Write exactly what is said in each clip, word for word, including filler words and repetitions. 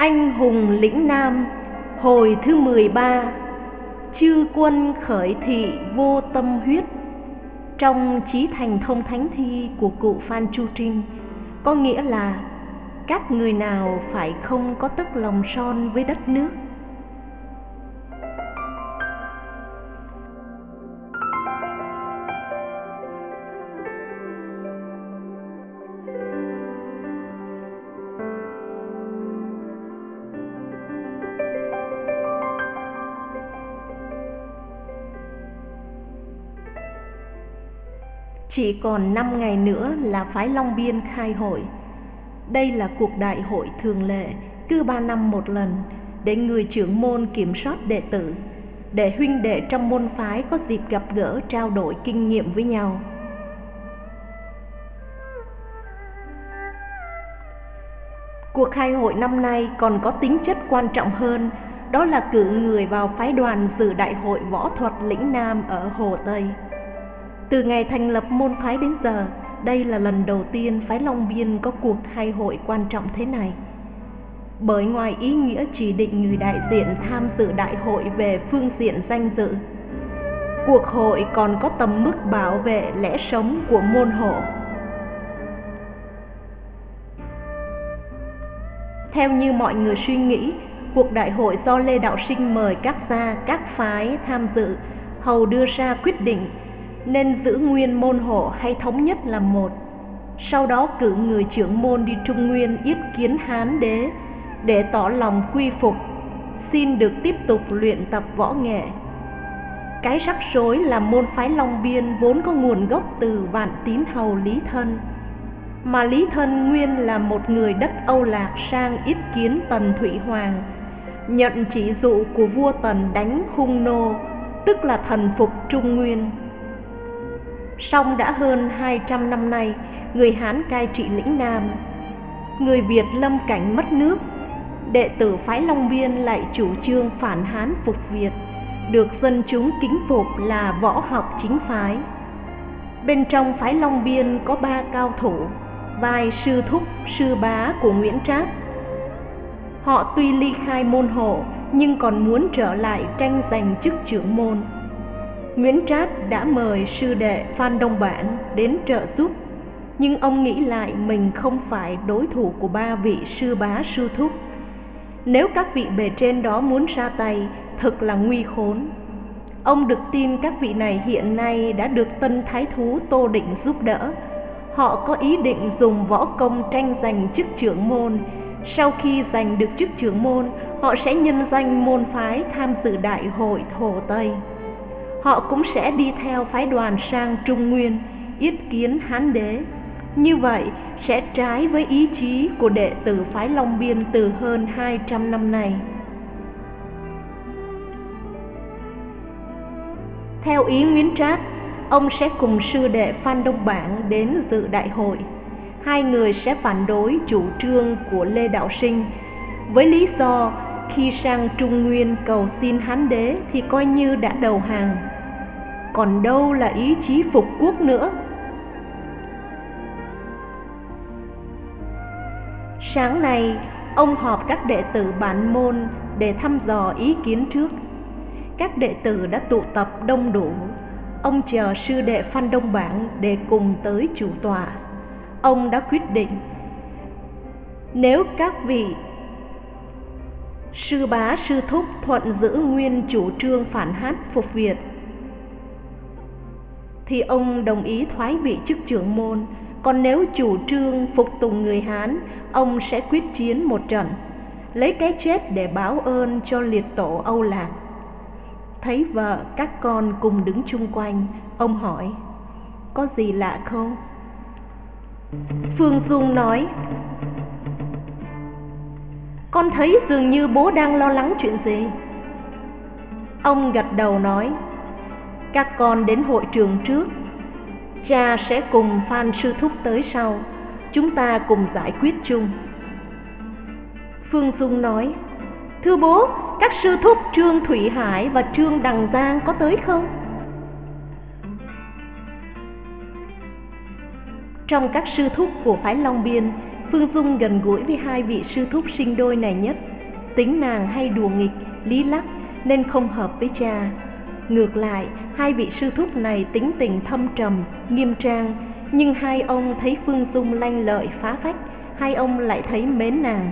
Anh hùng lĩnh Nam hồi thứ mười ba, chư quân khởi thị vô tâm huyết. Trong Chí Thành Thông Thánh Thi của cụ Phan Chu Trinh có nghĩa là các người nào phải không có tấc lòng son với đất nước. Chỉ còn năm ngày nữa là phái Long Biên khai hội. Đây là cuộc đại hội thường lệ, cứ ba năm một lần, để người trưởng môn kiểm soát đệ tử, để huynh đệ trong môn phái có dịp gặp gỡ trao đổi kinh nghiệm với nhau. Cuộc khai hội năm nay còn có tính chất quan trọng hơn, đó là cử người vào phái đoàn dự đại hội võ thuật lĩnh Nam ở Hồ Tây. Từ ngày thành lập môn phái đến giờ, đây là lần đầu tiên phái Long Biên có cuộc khai hội quan trọng thế này. Bởi ngoài ý nghĩa chỉ định người đại diện tham dự đại hội về phương diện danh dự, cuộc hội còn có tầm mức bảo vệ lẽ sống của môn hộ. Theo như mọi người suy nghĩ, cuộc đại hội do Lê Đạo Sinh mời các gia, các phái tham dự, hầu đưa ra quyết định nên giữ nguyên môn hộ hay thống nhất là một. Sau đó cử người trưởng môn đi Trung Nguyên yết kiến Hán Đế để tỏ lòng quy phục, xin được tiếp tục luyện tập võ nghệ. Cái rắc rối là môn phái Long Biên vốn có nguồn gốc từ Vạn Tín hầu Lý Thân, mà Lý Thân nguyên là một người đất Âu Lạc sang yết kiến Tần Thủy Hoàng, nhận chỉ dụ của vua Tần đánh Hung Nô, tức là thần phục Trung Nguyên. Song đã hơn hai trăm năm nay, người Hán cai trị lĩnh Nam, người Việt lâm cảnh mất nước, đệ tử phái Long Biên lại chủ trương phản Hán phục Việt, được dân chúng kính phục là võ học chính phái. Bên trong phái Long Biên có ba cao thủ, vai sư thúc, sư bá của Nguyễn Trác. Họ tuy ly khai môn hộ nhưng còn muốn trở lại tranh giành chức trưởng môn. Nguyễn Trác đã mời sư đệ Phan Đông Bản đến trợ giúp, nhưng ông nghĩ lại mình không phải đối thủ của ba vị sư bá sư thúc. Nếu các vị bề trên đó muốn ra tay, thật là nguy khốn. Ông được tin các vị này hiện nay đã được tân thái thú Tô Định giúp đỡ. Họ có ý định dùng võ công tranh giành chức trưởng môn. Sau khi giành được chức trưởng môn, họ sẽ nhân danh môn phái tham dự đại hội Hồ Tây. Họ cũng sẽ đi theo phái đoàn sang Trung Nguyên yết kiến Hán Đế. Như vậy sẽ trái với ý chí của đệ tử phái Long Biên từ hơn hai trăm năm nay. Theo ý Nguyễn Trác, ông sẽ cùng sư đệ Phan Đông Bản đến dự đại hội. Hai người sẽ phản đối chủ trương của Lê Đạo Sinh với lý do khi sang Trung Nguyên cầu xin Hán Đế thì coi như đã đầu hàng, còn đâu là ý chí phục quốc nữa. Sáng nay, ông họp các đệ tử bản môn để thăm dò ý kiến trước. Các đệ tử đã tụ tập đông đủ. Ông chờ sư đệ Phan Đông Bản để cùng tới chủ tọa. Ông đã quyết định, nếu các vị sư bá sư thúc thuận giữ nguyên chủ trương phản Hán phục Việt, thì ông đồng ý thoái vị chức trưởng môn. Còn nếu chủ trương phục tùng người Hán, ông sẽ quyết chiến một trận, lấy cái chết để báo ơn cho liệt tổ Âu Lạc. Thấy vợ các con cùng đứng chung quanh, ông hỏi, có gì lạ không? Phương Dung nói, con thấy dường như bố đang lo lắng chuyện gì. Ông gật đầu nói, các con đến hội trường trước, cha sẽ cùng Phan sư thúc tới sau, chúng ta cùng giải quyết chung. Phương Dung nói, thưa bố, các sư thúc Trương Thủy Hải và Trương Đằng Giang có tới không? Trong các sư thúc của phái Long Biên, Phương Dung gần gũi với hai vị sư thúc sinh đôi này nhất. tính nàng hay đùa nghịch, lý lắc nên không hợp với cha. Ngược lại, hai vị sư thúc này tính tình thâm trầm, nghiêm trang, nhưng hai ông thấy Phương Dung lanh lợi phá phách, hai ông lại thấy mến nàng.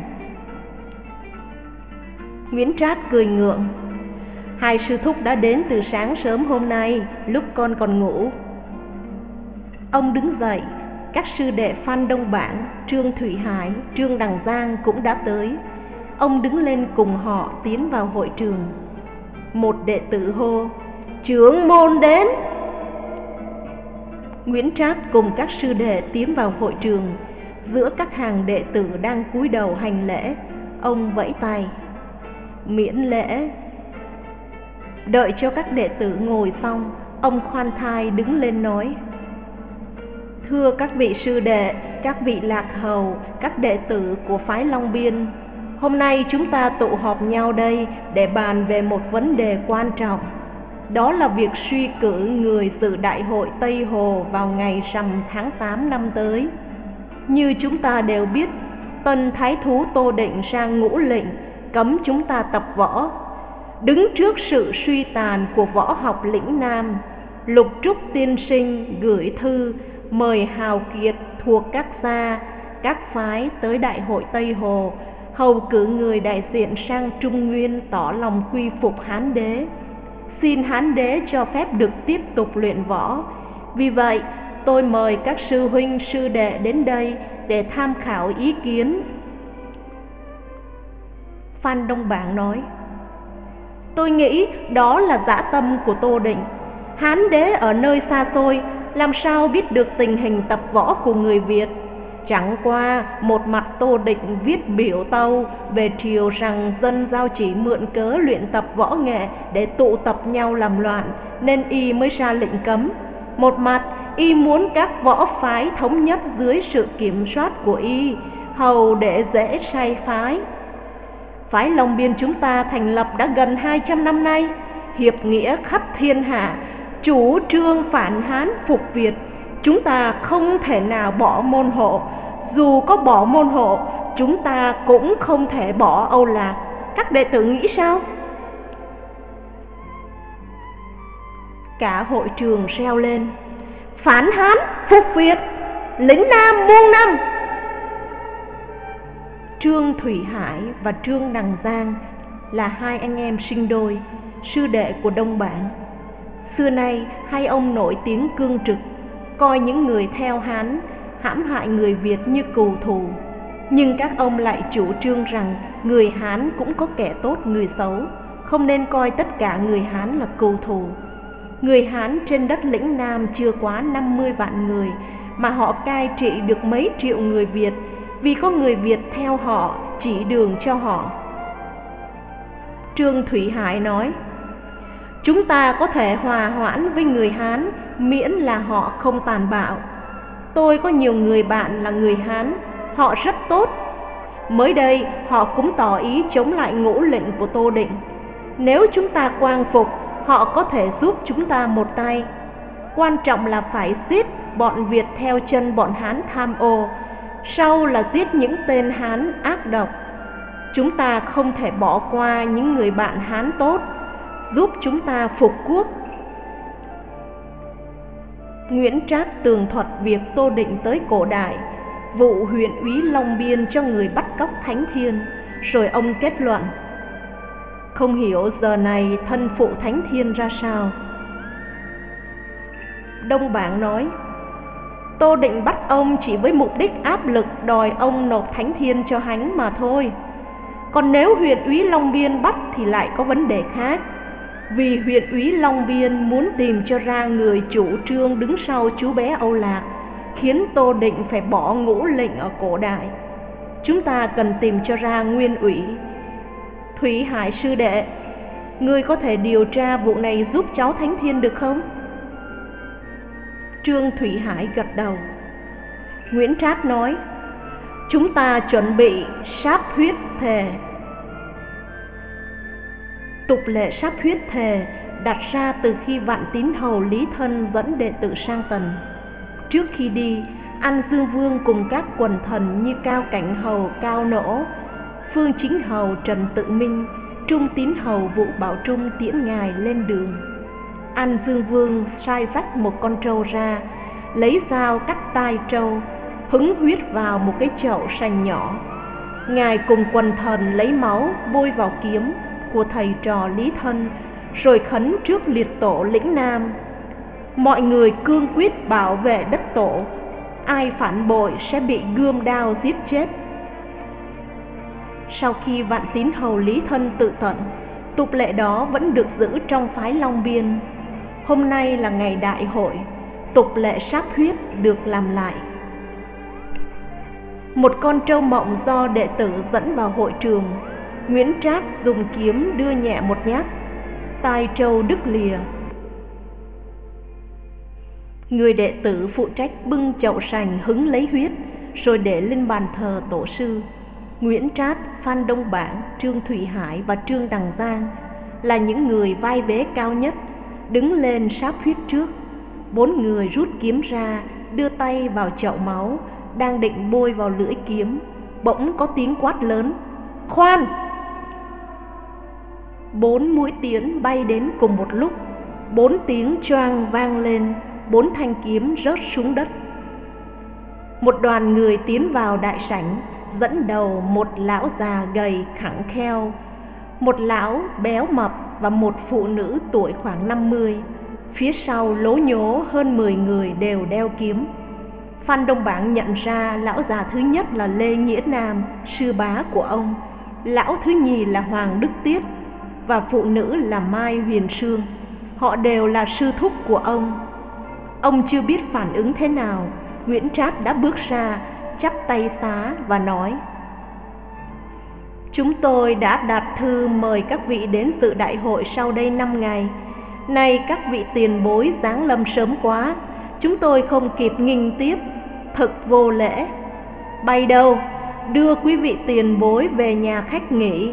Nguyễn Trác cười ngượng. Hai sư thúc đã đến từ sáng sớm hôm nay, lúc con còn ngủ. Ông đứng dậy, các sư đệ Phan Đông Bản, Trương Thủy Hải, Trương Đằng Giang cũng đã tới. Ông đứng lên cùng họ tiến vào hội trường. Một đệ tử hô: "Trưởng môn đến!" Nguyễn Trác cùng các sư đệ tiến vào hội trường. Giữa các hàng đệ tử đang cúi đầu hành lễ, ông vẫy tay: "Miễn lễ." Đợi cho các đệ tử ngồi xong, ông khoan thai đứng lên nói: "Thưa các vị sư đệ, các vị lạc hầu, các đệ tử của phái Long Biên, hôm nay chúng ta tụ họp nhau đây để bàn về một vấn đề quan trọng. Đó là việc suy cử người dự đại hội Tây Hồ vào ngày rằm tháng tám năm tới. Như chúng ta đều biết, tân thái thú Tô Định ra ngũ lệnh cấm chúng ta tập võ. Đứng trước sự suy tàn của võ học lĩnh Nam, Lục Trúc tiên sinh gửi thư mời hào kiệt thuộc các gia, các phái tới đại hội Tây Hồ, hầu cử người đại diện sang Trung Nguyên tỏ lòng quy phục Hán đế. Xin Hán đế cho phép được tiếp tục luyện võ. Vì vậy, tôi mời các sư huynh sư đệ đến đây để tham khảo ý kiến." Phan Đông Bản nói: "Tôi nghĩ đó là dã tâm của Tô Định. Hán đế ở nơi xa xôi, làm sao biết được tình hình tập võ của người Việt? Chẳng qua một mặt Tô Định viết biểu tâu về triều rằng dân giao chỉ mượn cớ luyện tập võ nghệ để tụ tập nhau làm loạn, nên y mới ra lệnh cấm. Một mặt y muốn các võ phái thống nhất dưới sự kiểm soát của y, hầu để dễ sai phái. Phái Long Biên chúng ta thành lập đã gần hai trăm năm nay, hiệp nghĩa khắp thiên hạ, chủ trương phản Hán phục Việt. Chúng ta không thể nào bỏ môn hộ. Dù có bỏ môn hộ, chúng ta cũng không thể bỏ Âu Lạc. Các đệ tử nghĩ sao?" Cả hội trường reo lên: "Phản Hán phục Việt, lĩnh Nam muôn năm!" Trương Thủy Hải và Trương Đằng Giang là hai anh em sinh đôi, sư đệ của Đông Bản. Xưa nay hai ông nổi tiếng cương trực, coi những người theo Hán hãm hại người Việt như cừu thù. Nhưng các ông lại chủ trương rằng người Hán cũng có kẻ tốt người xấu, không nên coi tất cả người Hán là cừu thù. Người Hán trên đất lĩnh Nam chưa quá năm mươi vạn người, mà họ cai trị được mấy triệu người Việt, vì có người Việt theo họ, chỉ đường cho họ. Trương Thủy Hải nói: "Chúng ta có thể hòa hoãn với người Hán, miễn là họ không tàn bạo. Tôi có nhiều người bạn là người Hán, họ rất tốt. Mới đây họ cũng tỏ ý chống lại ngũ lệnh của Tô Định. Nếu chúng ta quang phục, họ có thể giúp chúng ta một tay. Quan trọng là phải giết bọn Việt theo chân bọn Hán tham ô, sau là giết những tên Hán ác độc. Chúng ta không thể bỏ qua những người bạn Hán tốt, giúp chúng ta phục quốc." Nguyễn Trác tường thuật việc Tô Định tới cổ đại, vụ huyện úy Long Biên cho người bắt cóc Thánh Thiên, rồi ông kết luận: "Không hiểu giờ này thân phụ Thánh Thiên ra sao." Đông Bản nói: "Tô Định bắt ông chỉ với mục đích áp lực đòi ông nộp Thánh Thiên cho hắn mà thôi. Còn nếu huyện úy Long Biên bắt thì lại có vấn đề khác. Vì huyện úy Long Biên muốn tìm cho ra người chủ trương đứng sau chú bé Âu Lạc, khiến Tô Định phải bỏ ngũ lệnh ở cổ đại. Chúng ta cần tìm cho ra nguyên ủy. Thủy Hải sư đệ, ngươi có thể điều tra vụ này giúp cháu Thánh Thiên được không?" Trương Thủy Hải gật đầu. Nguyễn Trác nói: "Chúng ta chuẩn bị sát huyết thề." Tục lệ sát huyết thề đặt ra từ khi Vạn Tín hầu Lý Thân dẫn đệ tử sang Tần. Trước khi đi, An Dương Vương cùng các quần thần như Cao Cảnh hầu Cao Nỗ, Phương Chính Hầu Trần Tự Minh, Trung Tín Hầu Vũ Bảo Trung tiễn ngài lên đường. An Dương Vương sai vách một con trâu ra, lấy dao cắt tai trâu, hứng huyết vào một cái chậu sành nhỏ. Ngài cùng quần thần lấy máu bôi vào kiếm của thầy trò Lý Thân, rồi khấn trước liệt tổ lĩnh Nam. Mọi người cương quyết bảo vệ đất tổ, ai phản bội sẽ bị gươm đao giết chết. Sau khi Vạn Tín Hầu Lý Thân tự tận, tục lệ đó vẫn được giữ trong phái Long Biên. Hôm nay là ngày đại hội, tục lệ sát huyết được làm lại. Một con trâu mộng do đệ tử dẫn vào hội trường, Nguyễn Trác dùng kiếm đưa nhẹ một nhát, tai trâu đứt lìa. Người đệ tử phụ trách bưng chậu sành hứng lấy huyết, rồi để lên bàn thờ tổ sư. Nguyễn Trác, Phan Đông Bảng, Trương Thủy Hải và Trương Đằng Giang là những người vai vế cao nhất, đứng lên sáp huyết trước. Bốn người rút kiếm ra, đưa tay vào chậu máu, đang định bôi vào lưỡi kiếm, bỗng có tiếng quát lớn: "Khoan!" Bốn mũi tiễn bay đến cùng một lúc, bốn tiếng choang vang lên, bốn thanh kiếm rớt xuống đất. Một đoàn người tiến vào đại sảnh, dẫn đầu một lão già gầy khẳng kheo, một lão béo mập và một phụ nữ tuổi khoảng năm mươi. Phía sau lố nhố hơn mười người đều đeo kiếm. Phan Đông Bảng nhận ra lão già thứ nhất là Lê Nghĩa Nam, sư bá của ông, lão thứ nhì là Hoàng Đức Tiết và phụ nữ là Mai Huyền Sương. Họ đều là sư thúc của ông. Ông chưa biết phản ứng thế nào, Nguyễn Trác đã bước ra, chắp tay xá và nói: "Chúng tôi đã đặt thư mời các vị đến dự đại hội sau đây năm ngày. Nay các vị tiền bối giáng lâm sớm quá, chúng tôi không kịp nghinh tiếp, thật vô lễ. Bay đâu, đưa quý vị tiền bối về nhà khách nghỉ."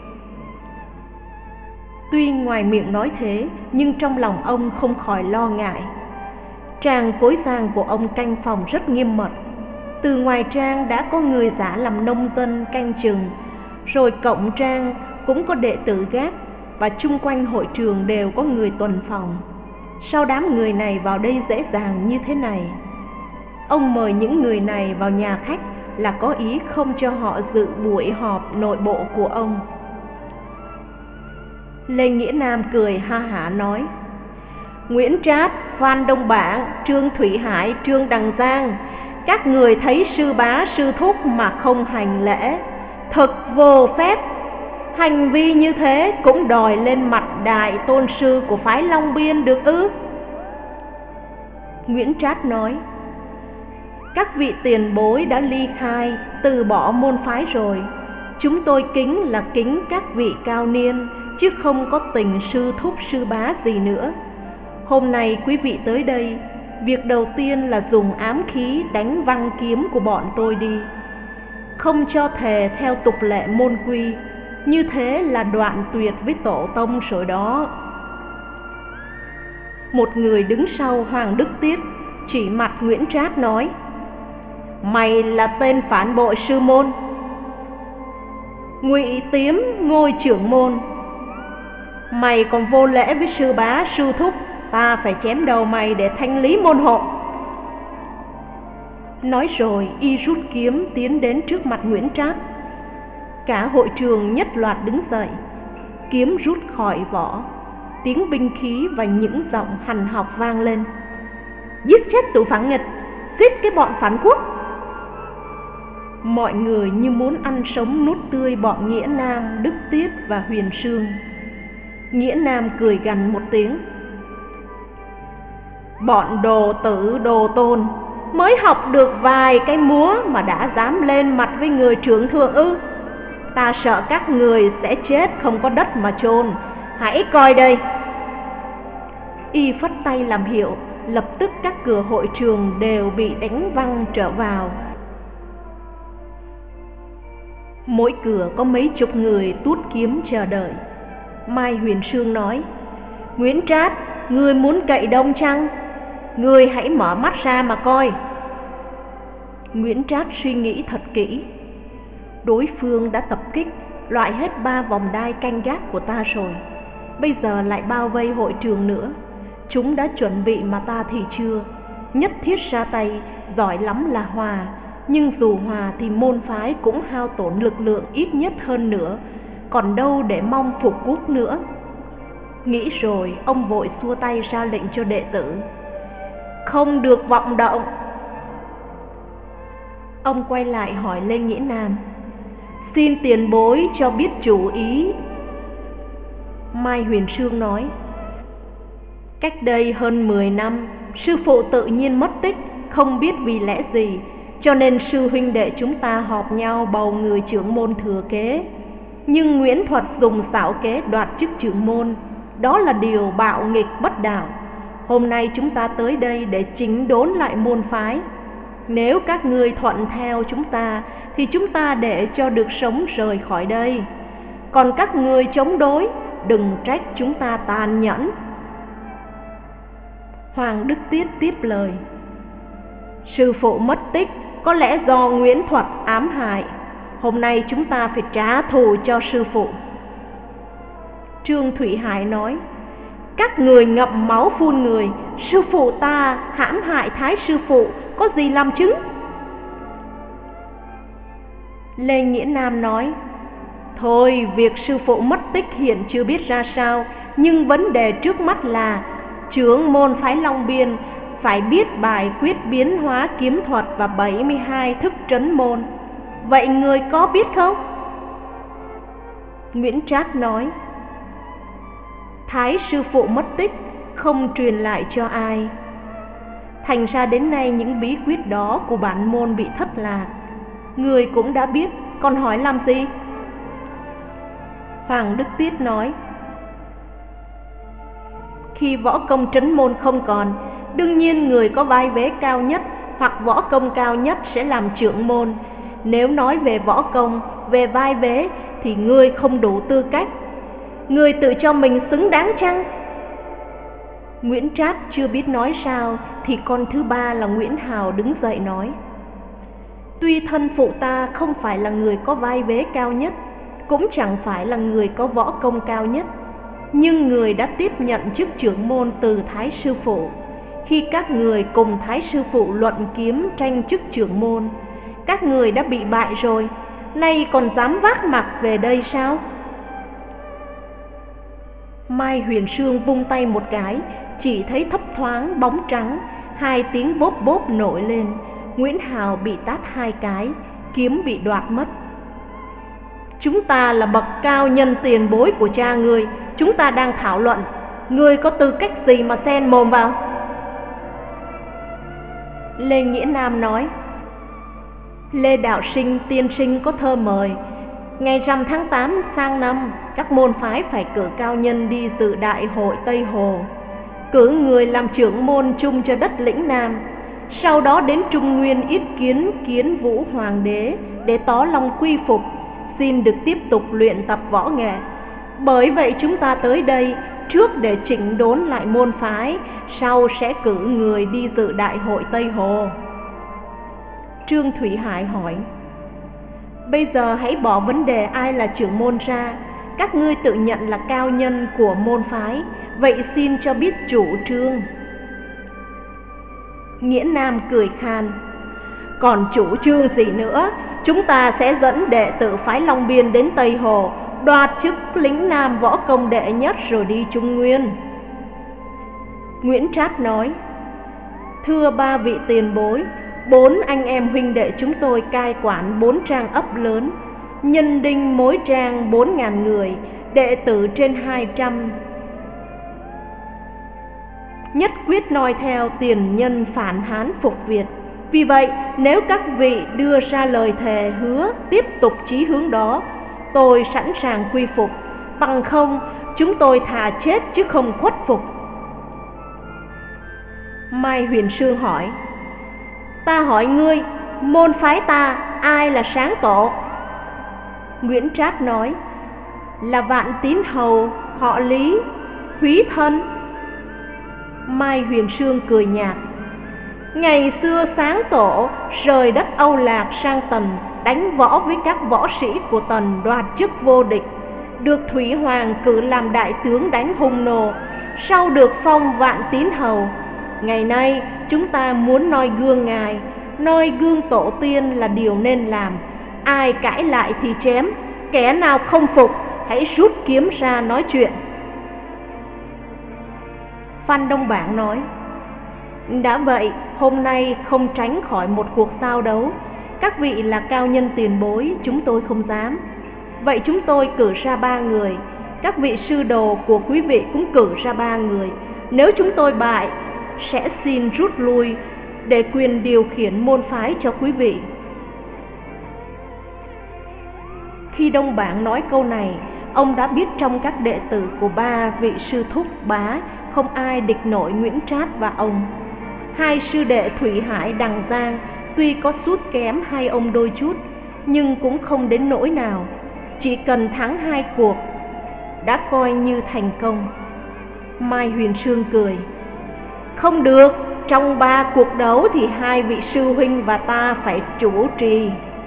Tuy ngoài miệng nói thế, nhưng trong lòng ông không khỏi lo ngại. Tràng cối giang của ông canh phòng rất nghiêm mật. Từ ngoài trang đã có người giả làm nông dân canh chừng, rồi cộng trang cũng có đệ tử gác, và chung quanh hội trường đều có người tuần phòng. Sao đám người này vào đây dễ dàng như thế này? Ông mời những người này vào nhà khách là có ý không cho họ dự buổi họp nội bộ của ông. Lê Nghĩa Nam cười ha hả nói: "Nguyễn Trác, Phan Đông Bảng, Trương Thủy Hải, Trương Đằng Giang, các người thấy sư bá sư thúc mà không hành lễ, thật vô phép. Hành vi như thế cũng đòi lên mặt đại tôn sư của phái Long Biên được ư?" Nguyễn Trác nói: "Các vị tiền bối đã ly khai, từ bỏ môn phái rồi. Chúng tôi kính là kính các vị cao niên, chứ không có tình sư thúc sư bá gì nữa. Hôm nay quý vị tới đây, việc đầu tiên là dùng ám khí đánh văng kiếm của bọn tôi đi. Không cho thề theo tục lệ môn quy, như thế là đoạn tuyệt với tổ tông rồi đó." Một người đứng sau Hoàng Đức Tiết chỉ mặt Nguyễn Trác nói: "Mày là tên phản bội sư môn, ngụy tiếm ngôi trưởng môn. Mày còn vô lễ với sư bá sư thúc, ta phải chém đầu mày để thanh lý môn hộ." Nói rồi y rút kiếm tiến đến trước mặt Nguyễn Trác. Cả hội trường nhất loạt đứng dậy, kiếm rút khỏi vỏ, tiếng binh khí và những giọng hằn học vang lên: "Giết chết tụi phản nghịch, giết cái bọn phản quốc." Mọi người như muốn ăn sống nuốt tươi bọn Nghĩa Nam, Đức Tiết và Huyền Sương. Nghĩa Nam cười gằn một tiếng: "Bọn đồ tử đồ tôn, mới học được vài cái múa mà đã dám lên mặt với người trưởng thượng ư? Ta sợ các người sẽ chết không có đất mà chôn, hãy coi đây." Y phất tay làm hiệu, lập tức các cửa hội trường đều bị đánh văng trở vào. Mỗi cửa có mấy chục người tuốt kiếm chờ đợi. Mai Huyền Sương nói: "Nguyễn Trác, ngươi muốn cậy đông chăng? Ngươi hãy mở mắt ra mà coi." Nguyễn Trác suy nghĩ thật kỹ. Đối phương đã tập kích, loại hết ba vòng đai canh gác của ta rồi. Bây giờ lại bao vây hội trường nữa. Chúng đã chuẩn bị mà ta thì chưa. Nhất thiết ra tay, giỏi lắm là hòa. Nhưng dù hòa thì môn phái cũng hao tổn lực lượng ít nhất hơn nữa. Còn đâu để mong phục quốc nữa. Nghĩ rồi, ông vội xua tay ra lệnh cho đệ tử. Không được vọng động. Ông quay lại hỏi Lê Nghĩa Nam. Xin tiền bối cho biết chủ ý. Mai Huyền Sương nói. Cách đây hơn mười năm, sư phụ tự nhiên mất tích, không biết vì lẽ gì, cho nên sư huynh đệ chúng ta họp nhau bầu người trưởng môn thừa kế. Nhưng Nguyễn Thuật dùng xảo kế đoạt chức trưởng môn, đó là điều bạo nghịch bất đạo. Hôm nay chúng ta tới đây để chỉnh đốn lại môn phái. Nếu các ngươi thuận theo chúng ta thì chúng ta để cho được sống rời khỏi đây. Còn các ngươi chống đối, đừng trách chúng ta tàn nhẫn. Hoàng Đức Tiết tiếp lời. Sư phụ mất tích có lẽ do Nguyễn Thuật ám hại. Hôm nay chúng ta phải trả thù cho sư phụ. Trương Thụy Hải nói. Các người ngậm máu phun người, sư phụ ta hãm hại Thái sư phụ, có gì làm chứng? Lê Nghĩa Nam nói. Thôi, việc sư phụ mất tích hiện chưa biết ra sao, nhưng vấn đề trước mắt là trưởng môn phái Long Biên phải biết bài quyết biến hóa kiếm thuật và bảy mươi hai thức trấn môn. Vậy người có biết không? Nguyễn Trác nói. Thái sư phụ mất tích, không truyền lại cho ai. Thành ra đến nay những bí quyết đó của bản môn bị thất lạc. Người cũng đã biết, còn hỏi làm gì? Hoàng Đức Tiết nói. Khi võ công trấn môn không còn, đương nhiên người có vai vế cao nhất hoặc võ công cao nhất sẽ làm trưởng môn. Nếu nói về võ công, về vai vế thì ngươi không đủ tư cách. Ngươi tự cho mình xứng đáng chăng? Nguyễn Trác chưa biết nói sao thì con thứ ba là Nguyễn Hào đứng dậy nói. Tuy thân phụ ta không phải là người có vai vế cao nhất, cũng chẳng phải là người có võ công cao nhất, nhưng người đã tiếp nhận chức trưởng môn từ Thái sư phụ. Khi các người cùng Thái sư phụ luận kiếm tranh chức trưởng môn, các người đã bị bại rồi, nay còn dám vác mặt về đây sao? Mai Huyền Sương vung tay một cái, chỉ thấy thấp thoáng bóng trắng, hai tiếng bốp bốp nổi lên. Nguyễn Hào bị tát hai cái, kiếm bị đoạt mất. Chúng ta là bậc cao nhân tiền bối của cha ngươi, chúng ta đang thảo luận, ngươi có tư cách gì mà xen mồm vào? Lê Nghĩa Nam nói. Lê Đạo Sinh tiên sinh có thơ mời, ngày rằm tháng tám sang năm, các môn phái phải cử cao nhân đi dự đại hội Tây Hồ, cử người làm trưởng môn chung cho đất lĩnh Nam, sau đó đến Trung Nguyên yết kiến Kiến Vũ Hoàng đế để tỏ lòng quy phục, xin được tiếp tục luyện tập võ nghệ. Bởi vậy chúng ta tới đây trước để chỉnh đốn lại môn phái, sau sẽ cử người đi dự đại hội Tây Hồ. Trương Thụy Hải hỏi. Bây giờ hãy bỏ vấn đề ai là trưởng môn ra, các ngươi tự nhận là cao nhân của môn phái, vậy xin cho biết chủ trương. Nghĩa Nam cười khan. Còn chủ trương gì nữa, chúng ta sẽ dẫn đệ tử phái Long Biên đến Tây Hồ, đoạt chức lĩnh Nam võ công đệ nhất rồi đi Trung Nguyên. Nguyễn Trác nói. Thưa ba vị tiền bối, bốn anh em huynh đệ chúng tôi cai quản bốn trang ấp lớn, nhân đinh mỗi trang bốn ngàn người, đệ tử trên hai trăm. Nhất quyết noi theo tiền nhân phản Hán phục Việt. Vì vậy, nếu các vị đưa ra lời thề hứa tiếp tục chí hướng đó, tôi sẵn sàng quy phục, bằng không chúng tôi thà chết chứ không khuất phục. Mai Huyền Sương hỏi. Ta hỏi ngươi, môn phái ta ai là sáng tổ? Nguyễn Trác nói. Là Vạn Tín Hầu, họ Lý, Húy Thân. Mai Huyền Sương cười nhạt. Ngày xưa sáng tổ rời đất Âu Lạc sang Tần, đánh võ với các võ sĩ của Tần đoạt chức vô địch, được Thủy Hoàng cử làm đại tướng đánh hung nô, sau được phong vạn tín hầu. Ngày nay chúng ta muốn noi gương Ngài, noi gương tổ tiên là điều nên làm. Ai cãi lại thì chém, kẻ nào không phục hãy rút kiếm ra nói chuyện. Phan Đông Bảng nói: đã vậy, hôm nay không tránh khỏi một cuộc giao đấu. Các vị là cao nhân tiền bối, chúng tôi không dám. Vậy chúng tôi cử ra ba người, các vị sư đồ của quý vị cũng cử ra ba người. Nếu chúng tôi bại, sẽ xin rút lui để quyền điều khiển môn phái cho quý vị. Khi Đông Bảng nói câu này, ông đã biết trong các đệ tử của ba vị sư thúc bá không ai địch nổi Nguyễn Trát và ông. Hai sư đệ Thủy Hải, Đằng Giang tuy có sút kém hai ông đôi chút, nhưng cũng không đến nỗi nào. Chỉ cần thắng hai cuộc đã coi như thành công. Mai Huyền Sương cười: không được, trong ba cuộc đấu thì hai vị sư huynh và ta phải chủ trì.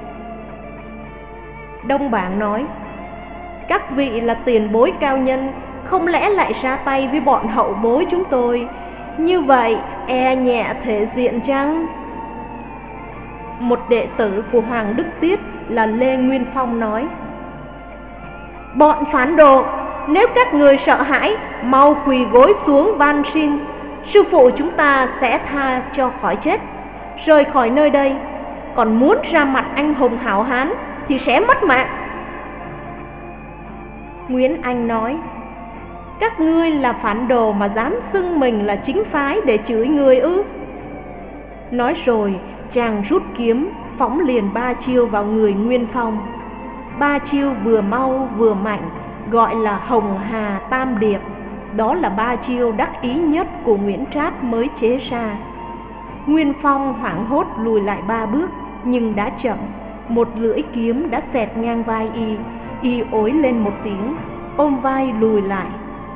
Đông Bảng nói: các vị là tiền bối cao nhân, không lẽ lại ra tay với bọn hậu bối chúng tôi? Như vậy e nhẹ thể diện chăng? Một đệ tử của Hoàng Đức Tiết là Lê Nguyên Phong nói: bọn phản đồ, nếu các người sợ hãi, mau quỳ gối xuống van xin, sư phụ chúng ta sẽ tha cho khỏi chết, rời khỏi nơi đây. Còn muốn ra mặt anh hùng hảo hán thì sẽ mất mạng. Nguyễn Anh nói: các ngươi là phản đồ mà dám xưng mình là chính phái để chửi người ư? Nói rồi chàng rút kiếm phóng liền ba chiêu vào người Nguyên Phong. Ba chiêu vừa mau vừa mạnh, gọi là Hồng Hà Tam Điệp. Đó là ba chiêu đắc ý nhất của Nguyễn Trát mới chế ra. Nguyên Phong hoảng hốt lùi lại ba bước, nhưng đã chậm. Một lưỡi kiếm đã xẹt ngang vai y. Y ối lên một tiếng, ôm vai lùi lại.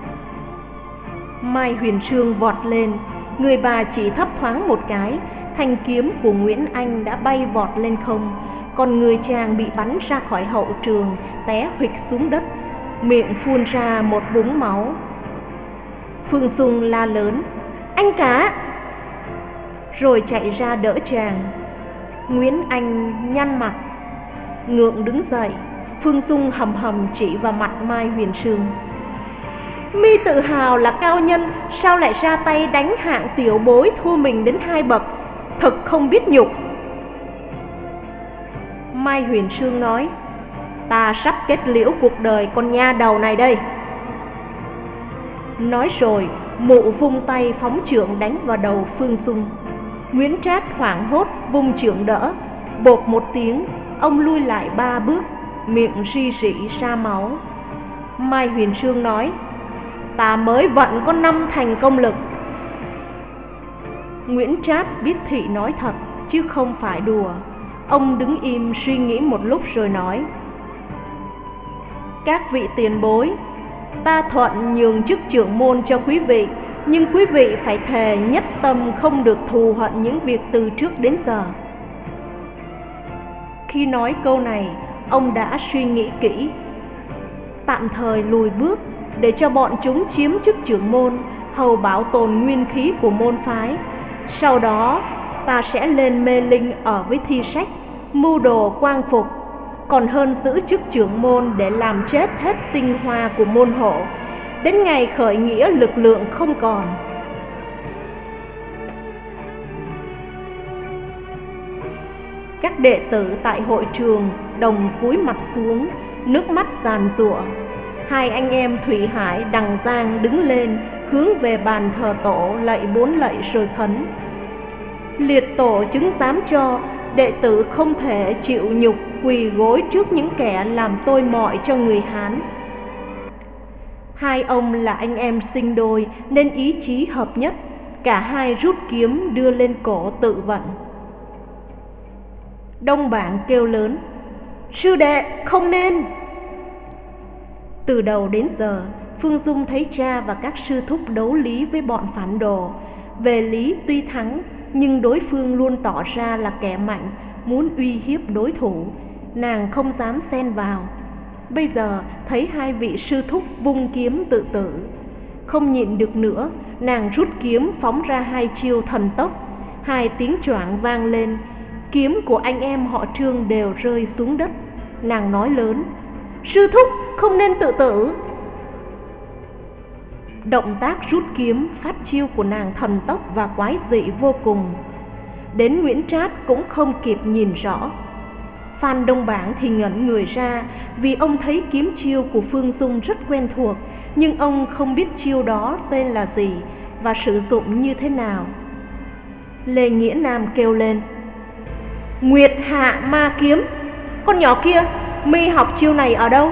Mai Huyền Sương vọt lên, người bà chỉ thấp thoáng một cái, thanh kiếm của Nguyễn Anh đã bay vọt lên không, còn người chàng bị bắn ra khỏi hậu trường, té huỵch xuống đất, miệng phun ra một vũng máu. Phương Dung la lớn: anh cả! Rồi chạy ra đỡ chàng. Nguyễn Anh nhăn mặt, ngượng đứng dậy. Phương Dung hầm hầm chỉ vào mặt Mai Huyền Sương: mi tự hào là cao nhân, sao lại ra tay đánh hạng tiểu bối thua mình đến hai bậc, thật không biết nhục. Mai Huyền Sương nói: ta sắp kết liễu cuộc đời con nha đầu này đây. Nói rồi mụ vung tay phóng chưởng đánh vào đầu Phương Dung. Nguyễn Trát hoảng hốt vung chưởng đỡ, bột một tiếng, ông lui lại ba bước, miệng ri rỉ ra máu. Mai Huyền Sương nói: ta mới vận có năm thành công lực. Nguyễn Trát biết thị nói thật chứ không phải đùa. Ông đứng im suy nghĩ một lúc rồi nói: các vị tiền bối, ta thuận nhường chức trưởng môn cho quý vị, nhưng quý vị phải thề nhất tâm không được thù hận những việc từ trước đến giờ. Khi nói câu này, ông đã suy nghĩ kỹ. Tạm thời lùi bước để cho bọn chúng chiếm chức trưởng môn, hầu bảo tồn nguyên khí của môn phái. Sau đó ta sẽ lên Mê Linh ở với Thi Sách, mưu đồ quang phục, còn hơn giữ chức trưởng môn để làm chết hết tinh hoa của môn hộ, đến ngày khởi nghĩa lực lượng không còn. Các đệ tử tại hội trường đồng cúi mặt xuống, nước mắt giàn giụa. Hai anh em Thủy Hải, Đằng Giang đứng lên, hướng về bàn thờ tổ lạy bốn lạy rồi khấn: liệt tổ chứng giám cho đệ tử không thể chịu nhục quỳ gối trước những kẻ làm tôi mọi cho người Hán. Hai ông là anh em sinh đôi nên ý chí hợp nhất, cả hai rút kiếm đưa lên cổ tự vận. Đông Bảng kêu lớn: sư đệ, không nên! Từ đầu đến giờ, Phương Dung thấy cha và các sư thúc đấu lý với bọn phản đồ. Về lý tuy thắng, nhưng đối phương luôn tỏ ra là kẻ mạnh, muốn uy hiếp đối thủ. nàng không dám xen vào. Bây giờ thấy hai vị sư thúc vung kiếm tự tử, không nhịn được nữa, nàng rút kiếm phóng ra hai chiêu thần tốc. Hai tiếng choảng vang lên, kiếm của anh em họ Trương đều rơi xuống đất. Nàng nói lớn: "Sư thúc không nên tự tử." Động tác rút kiếm phát chiêu của nàng thần tốc và quái dị vô cùng, đến Nguyễn Trác cũng không kịp nhìn rõ. Phan Đông Bảng thì ngẩn người ra, vì ông thấy kiếm chiêu của Phương Dung rất quen thuộc, nhưng ông không biết chiêu đó tên là gì và sử dụng như thế nào. Lê Nghĩa Nam kêu lên: "Nguyệt Hạ Ma Kiếm, con nhỏ kia, mi học chiêu này ở đâu?"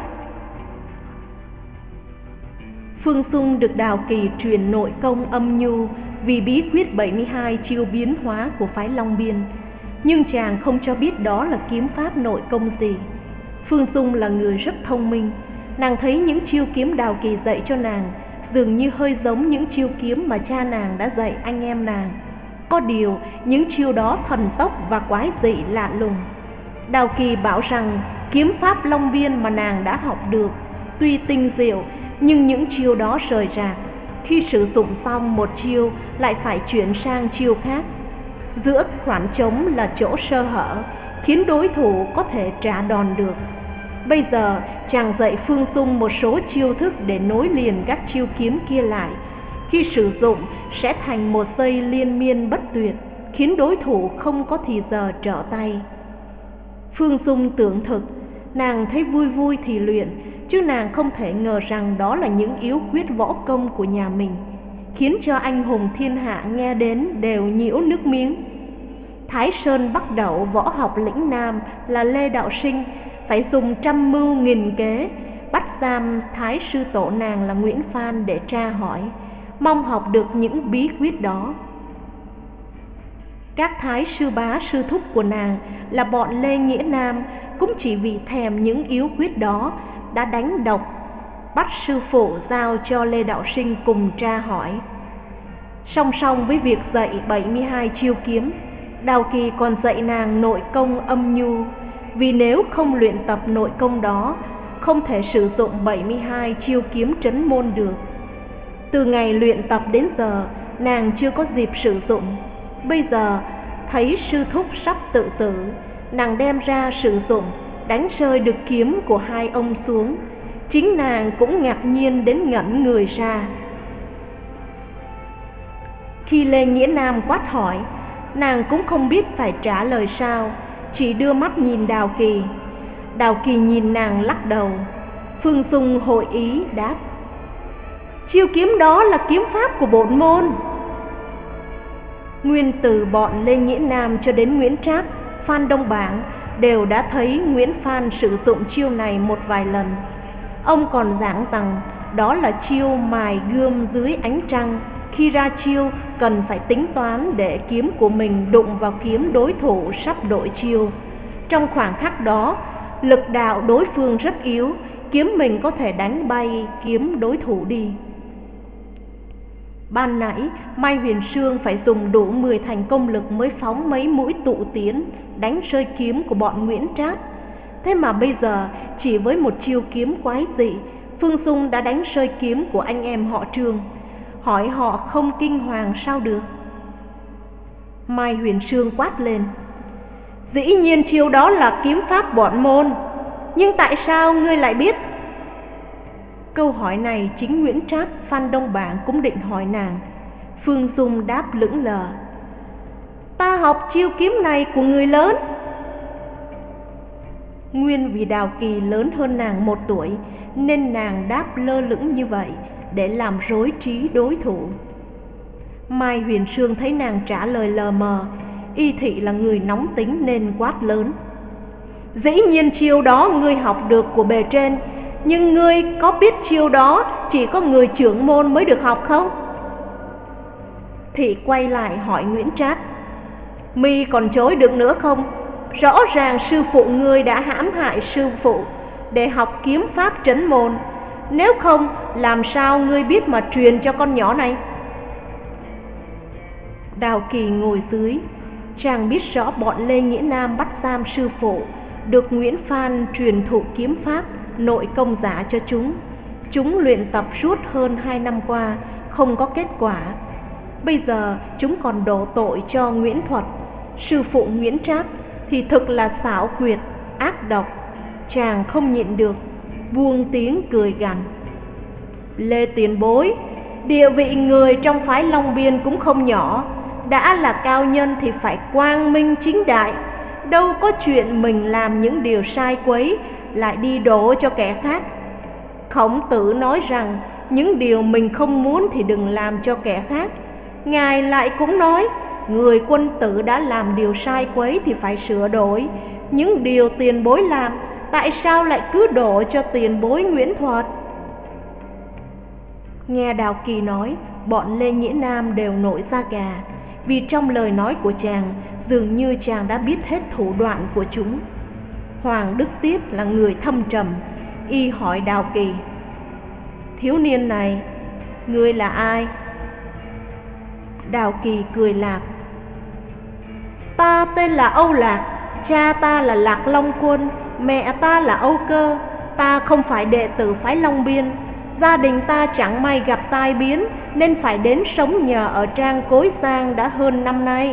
Phương Dung được Đào Kỳ truyền nội công âm nhu vì bí quyết bảy mươi hai chiêu biến hóa của phái Long Biên, nhưng chàng không cho biết đó là kiếm pháp nội công gì. Phương Dung là người rất thông minh, nàng thấy những chiêu kiếm Đào Kỳ dạy cho nàng dường như hơi giống những chiêu kiếm mà cha nàng đã dạy anh em nàng. Có điều những chiêu đó thần tốc và quái dị lạ lùng. Đào Kỳ bảo rằng kiếm pháp Long Biên mà nàng đã học được tuy tinh diệu, nhưng những chiêu đó rời rạc, khi sử dụng xong một chiêu lại phải chuyển sang chiêu khác. Giữa khoảng trống là chỗ sơ hở, khiến đối thủ có thể trả đòn được. Bây giờ chàng dạy Phương Dung một số chiêu thức để nối liền các chiêu kiếm kia lại. Khi sử dụng sẽ thành một dây liên miên bất tuyệt, khiến đối thủ không có thì giờ trở tay. Phương Dung tưởng thực, nàng thấy vui vui thì luyện, chứ nàng không thể ngờ rằng đó là những yếu quyết võ công của nhà mình, khiến cho anh hùng thiên hạ nghe đến đều nhiễu nước miếng. Thái Sơn Bắc Đẩu võ học lĩnh Nam là Lê Đạo Sinh phải dùng trăm mưu nghìn kế bắt giam Thái sư tổ nàng là Nguyễn Phan để tra hỏi, mong học được những bí quyết đó. Các thái sư bá sư thúc của nàng là bọn Lê Nghĩa Nam cũng chỉ vì thèm những yếu quyết đó đã đánh độc, bắt sư phụ giao cho Lê Đạo Sinh cùng tra hỏi. Song song với việc dạy bảy mươi hai chiêu kiếm, Đào Kỳ còn dạy nàng nội công âm nhu, vì nếu không luyện tập nội công đó, không thể sử dụng bảy mươi hai chiêu kiếm trấn môn được. Từ ngày luyện tập đến giờ, nàng chưa có dịp sử dụng. Bây giờ thấy sư thúc sắp tự tử, nàng đem ra sử dụng, đánh rơi được kiếm của hai ông xuống. Chính nàng cũng ngạc nhiên đến ngẩn người ra. Khi Lê Nghĩa Nam quát hỏi, nàng cũng không biết phải trả lời sao, chỉ đưa mắt nhìn Đào Kỳ. Đào Kỳ nhìn nàng lắc đầu. Phương Dung hội ý đáp: "Chiêu kiếm đó là kiếm pháp của bổn môn." Nguyên từ bọn Lê Nghĩa Nam cho đến Nguyễn Trác, Phan Đông Bảng đều đã thấy Nguyễn Phan sử dụng chiêu này một vài lần. Ông còn giảng rằng đó là chiêu mài gươm dưới ánh trăng, khi ra chiêu cần phải tính toán để kiếm của mình đụng vào kiếm đối thủ sắp đổi chiêu. Trong khoảng khắc đó, lực đạo đối phương rất yếu, kiếm mình có thể đánh bay kiếm đối thủ đi. Ban nãy Mai Huyền Sương phải dùng đủ mười thành công lực mới phóng mấy mũi tụ tiến đánh rơi kiếm của bọn Nguyễn Trác. Thế mà bây giờ chỉ với một chiêu kiếm quái dị, Phương Dung đã đánh rơi kiếm của anh em họ Trương. Hỏi họ không kinh hoàng sao được? Mai Huyền Sương quát lên: "Dĩ nhiên chiêu đó là kiếm pháp bọn môn, nhưng tại sao ngươi lại biết?" Câu hỏi này chính Nguyễn Trác, Phan Đông Bảng cũng định hỏi nàng. Phương Dung đáp lững lờ: "Ta học chiêu kiếm này của người lớn." Nguyên vì Đào Kỳ lớn hơn nàng một tuổi, nên nàng đáp lơ lửng như vậy để làm rối trí đối thủ. Mai Huyền Sương thấy nàng trả lời lờ mờ, y thị là người nóng tính nên quát lớn: "Dĩ nhiên chiêu đó ngươi học được của bề trên, nhưng ngươi có biết chiêu đó chỉ có người trưởng môn mới được học không?" Thị quay lại hỏi Nguyễn Trác: "Mi còn chối được nữa không? Rõ ràng sư phụ ngươi đã hãm hại sư phụ để học kiếm pháp trấn môn, nếu không làm sao ngươi biết mà truyền cho con nhỏ này?" Đào Kỳ ngồi dưới, chàng biết rõ bọn Lê Nghĩa Nam bắt giam sư phụ được Nguyễn Phan truyền thụ kiếm pháp, nội công giả cho chúng. Chúng luyện tập suốt hơn hai năm qua, không có kết quả. Bây giờ chúng còn đổ tội cho Nguyễn Thuật, sư phụ Nguyễn Trác thì thực là xảo quyệt, ác độc. Chàng không nhịn được, buông tiếng cười gằn: Lê tiền bối, địa vị người trong phái Long Biên cũng không nhỏ, đã là cao nhân thì phải quang minh chính đại, đâu có chuyện mình làm những điều sai quấy lại đi đổ cho kẻ khác. Khổng Tử nói rằng những điều mình không muốn thì đừng làm cho kẻ khác. Ngài lại cũng nói người quân tử đã làm điều sai quấy thì phải sửa đổi. Những điều tiền bối làm, tại sao lại cứ đổ cho tiền bối Nguyễn Thuật? Nghe Đào Kỳ nói, bọn Lê Nghĩa Nam đều nổi da gà, vì trong lời nói của chàng dường như chàng đã biết hết thủ đoạn của chúng. Hoàng Đức Tiếp là người thâm trầm, y hỏi Đào Kỳ: Thiếu niên này, ngươi là ai? Đào Kỳ cười lạc: Ta tên là Âu Lạc, cha ta là Lạc Long Quân, mẹ ta là Âu Cơ. Ta không phải đệ tử phái Long Biên. Gia đình ta chẳng may gặp tai biến nên phải đến sống nhờ ở Trang Cối Giang đã hơn năm nay.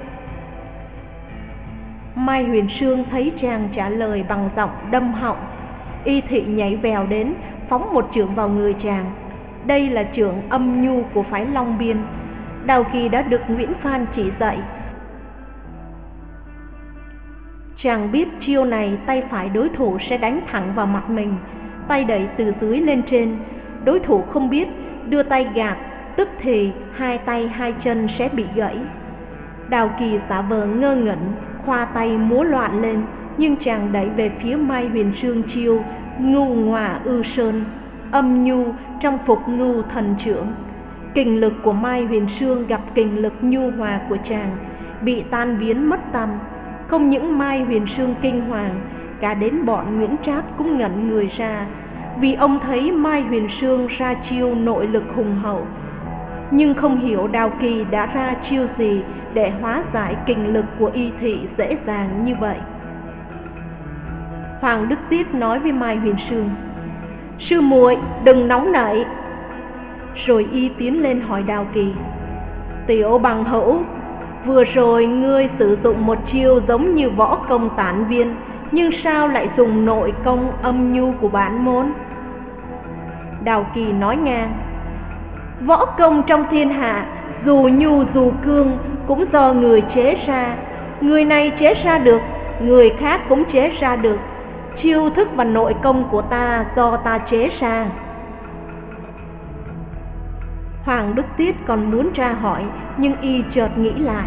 Mai Huyền Sương thấy chàng trả lời bằng giọng đâm họng, y thị nhảy vèo đến, phóng một chưởng vào người chàng. Đây là chưởng âm nhu của phái Long Biên. Đào Kỳ đã được Nguyễn Phan chỉ dạy. Chàng biết chiêu này tay phải đối thủ sẽ đánh thẳng vào mặt mình, tay đẩy từ dưới lên trên. Đối thủ không biết, đưa tay gạt, tức thì hai tay hai chân sẽ bị gãy. Đào Kỳ giả vờ ngơ ngẩn, khoa tay múa loạn lên, nhưng chàng đẩy về phía Mai Huyền Sương chiêu Ngưu Ngòa Ư Sơn, âm nhu trong phục ngưu thần trưởng. Kình lực của Mai Huyền Sương gặp kình lực nhu hòa của chàng, bị tan biến mất tăm. Không những Mai Huyền Sương kinh hoàng, cả đến bọn Nguyễn Trác cũng ngẩn người ra, vì ông thấy Mai Huyền Sương ra chiêu nội lực hùng hậu, nhưng không hiểu Đào Kỳ đã ra chiêu gì để hóa giải kình lực của y thị dễ dàng như vậy. Hoàng Đức Tiết nói với Mai Huyền Sương: Sư muội đừng nóng nảy. Rồi y tiến lên hỏi Đào Kỳ: Tiểu bằng hữu, vừa rồi ngươi sử dụng một chiêu giống như võ công tản viên, nhưng sao lại dùng nội công âm nhu của bản môn? Đào Kỳ nói ngang: Võ công trong thiên hạ, dù nhu dù cương, cũng do người chế ra. Người này chế ra được, người khác cũng chế ra được. Chiêu thức và nội công của ta do ta chế ra. Hoàng Đức Tiết còn muốn tra hỏi, nhưng y chợt nghĩ lại.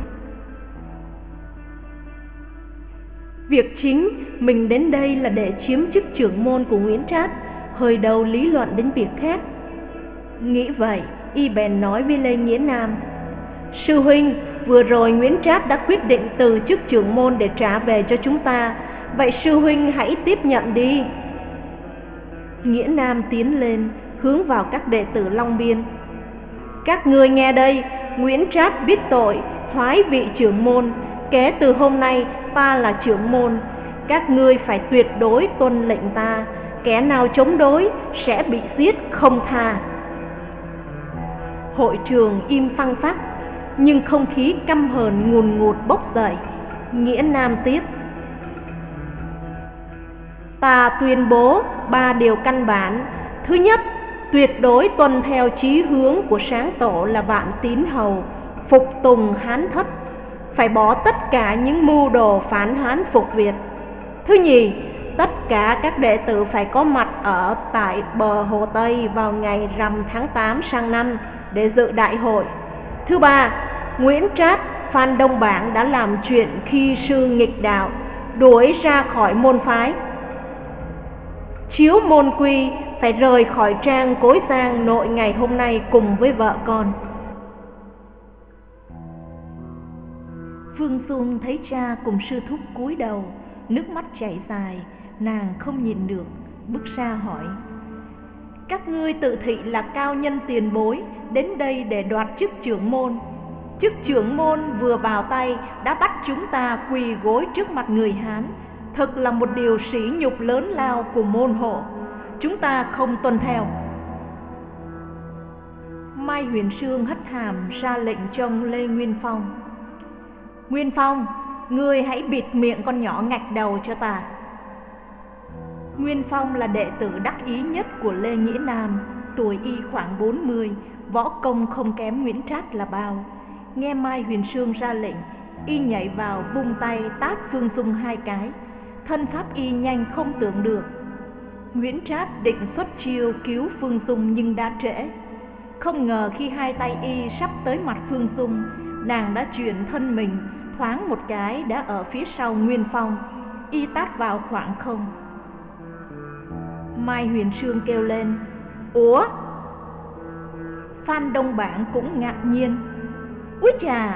Việc chính mình đến đây là để chiếm chức trưởng môn của Nguyễn Trác, hơi đầu lý luận đến việc khác. Nghĩ vậy, y bèn nói với Lê Nghĩa Nam: Sư huynh, vừa rồi Nguyễn Trác đã quyết định từ chức trưởng môn để trả về cho chúng ta, vậy sư huynh hãy tiếp nhận đi. Nghĩa Nam tiến lên, hướng vào các đệ tử Long Biên: Các ngươi nghe đây, Nguyễn Trác biết tội, thoái vị trưởng môn. Kể từ hôm nay ta là trưởng môn, các ngươi phải tuyệt đối tuân lệnh ta. Kẻ nào chống đối sẽ bị giết không tha. Hội trường im phăng phắc, nhưng không khí căm hờn ngùn ngụt bốc dậy. Nghĩa Nam tiếp: Ta tuyên bố ba điều căn bản. Thứ nhất, tuyệt đối tuân theo chí hướng của sáng tổ là Vạn Tín Hầu, phục tùng Hán Thất, phải bỏ tất cả những mưu đồ phản Hán phục Việt. Thứ nhì, tất cả các đệ tử phải có mặt ở tại bờ Hồ Tây vào ngày rằm tháng tám sang năm để dự đại hội. Thứ ba, Nguyễn Trác, Phan Đông Bảng đã làm chuyện khi sư nghịch đạo, đuổi ra khỏi môn phái. Chiếu môn quy phải rời khỏi Trang Cối Giang nội ngày hôm nay cùng với vợ con. Phương Dung thấy cha cùng sư thúc cúi đầu, nước mắt chảy dài, nàng không nhìn được, bước ra hỏi: Các ngươi tự thị là cao nhân tiền bối, đến đây để đoạt chức trưởng môn. Chức trưởng môn vừa vào tay đã bắt chúng ta quỳ gối trước mặt người Hán. Thực là một điều sỉ nhục lớn lao của môn hộ. Chúng ta không tuân theo. Mai Huyền Sương hất hàm ra lệnh cho Lê Nguyên Phong. Nguyên Phong, ngươi hãy bịt miệng con nhỏ ngạch đầu cho ta. Nguyên Phong là đệ tử đắc ý nhất của Lê Nhĩ Nam, tuổi y khoảng bốn mươi, võ công không kém Nguyễn Trát là bao. Nghe Mai Huyền Sương ra lệnh, y nhảy vào vung tay tát Phương Dung hai cái. Thân pháp y nhanh không tưởng được. Nguyễn Trát định xuất chiêu cứu Phương Dung nhưng đã trễ. Không ngờ khi hai tay y sắp tới mặt Phương Dung, nàng đã chuyển thân mình, thoáng một cái đã ở phía sau Nguyên Phong. Y tát vào khoảng không. Mai Huyền Sương kêu lên, ủa? Phan Đông Bản cũng ngạc nhiên, úi chà!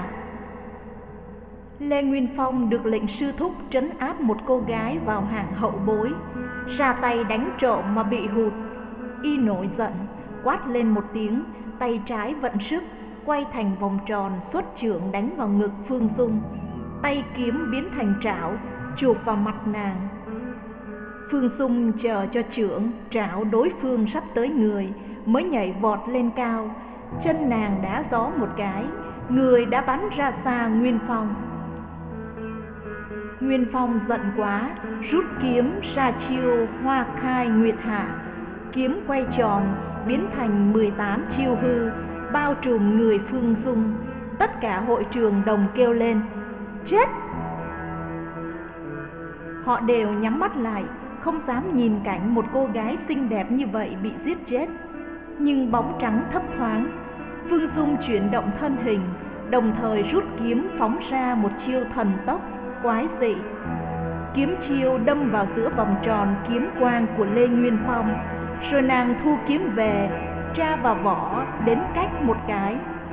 Lê Nguyên Phong được lệnh sư thúc trấn áp một cô gái vào hàng hậu bối, ra tay đánh trộm mà bị hụt. Y nổi giận, quát lên một tiếng, tay trái vận sức, quay thành vòng tròn xuất chưởng đánh vào ngực Phương Dung. Tay kiếm biến thành trảo, chụp vào mặt nàng. Phương Dung chờ cho chưởng, trảo đối phương sắp tới người, mới nhảy vọt lên cao. Chân nàng đá gió một cái, người đã bắn ra xa Nguyên Phong. Nguyên Phong giận quá, rút kiếm ra chiêu Hoa Khai Nguyệt Hạ. Kiếm quay tròn, biến thành mười tám chiêu hư, bao trùm người Phương Dung. Tất cả hội trường đồng kêu lên, chết! Họ đều nhắm mắt lại, không dám nhìn cảnh một cô gái xinh đẹp như vậy bị giết chết. Nhưng bóng trắng thấp thoáng, Phương Dung chuyển động thân hình, đồng thời rút kiếm phóng ra một chiêu thần tốc quái dị. Kiếm chiêu đâm vào giữa vòng tròn kiếm quang của Lê Nguyên Phong, rồi nàng thu kiếm về, tra vào vỏ đến cách một cái.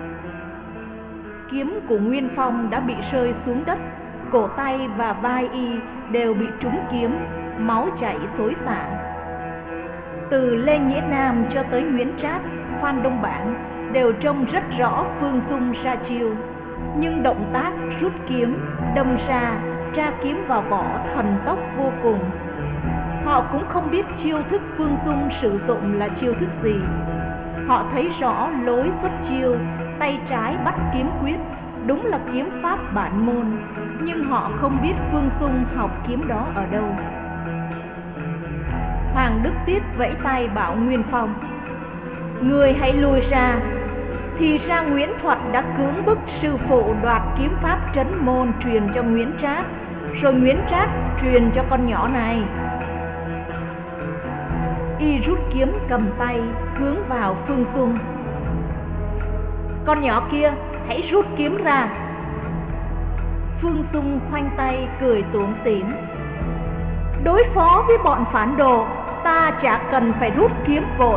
Kiếm của Nguyên Phong đã bị rơi xuống đất, cổ tay và vai y đều bị trúng kiếm, máu chảy xối xả. Từ Lê Nhĩ Nam cho tới Nguyễn Trát, Phan Đông Bản đều trông rất rõ Phương Dung ra chiêu, nhưng động tác rút kiếm, đâm ra, tra kiếm vào vỏ thần tốc vô cùng. Họ cũng không biết chiêu thức Phương Dung sử dụng là chiêu thức gì. Họ thấy rõ lối xuất chiêu, tay trái bắt kiếm quyết, đúng là kiếm pháp bản môn, nhưng họ không biết Phương Dung học kiếm đó ở đâu. Hoàng Đức Tiết vẫy tay bảo Nguyên Phong, người hãy lùi ra. Thì ra Nguyễn Thuật đã cưỡng bức sư phụ đoạt kiếm pháp trấn môn truyền cho Nguyễn Trát, rồi Nguyễn Trát truyền cho con nhỏ này. Y rút kiếm cầm tay hướng vào Phương Dung. Con nhỏ kia, hãy rút kiếm ra. Phương Dung khoanh tay cười tủm tỉm. Đối phó với bọn phản đồ, ta chả cần phải rút kiếm vội.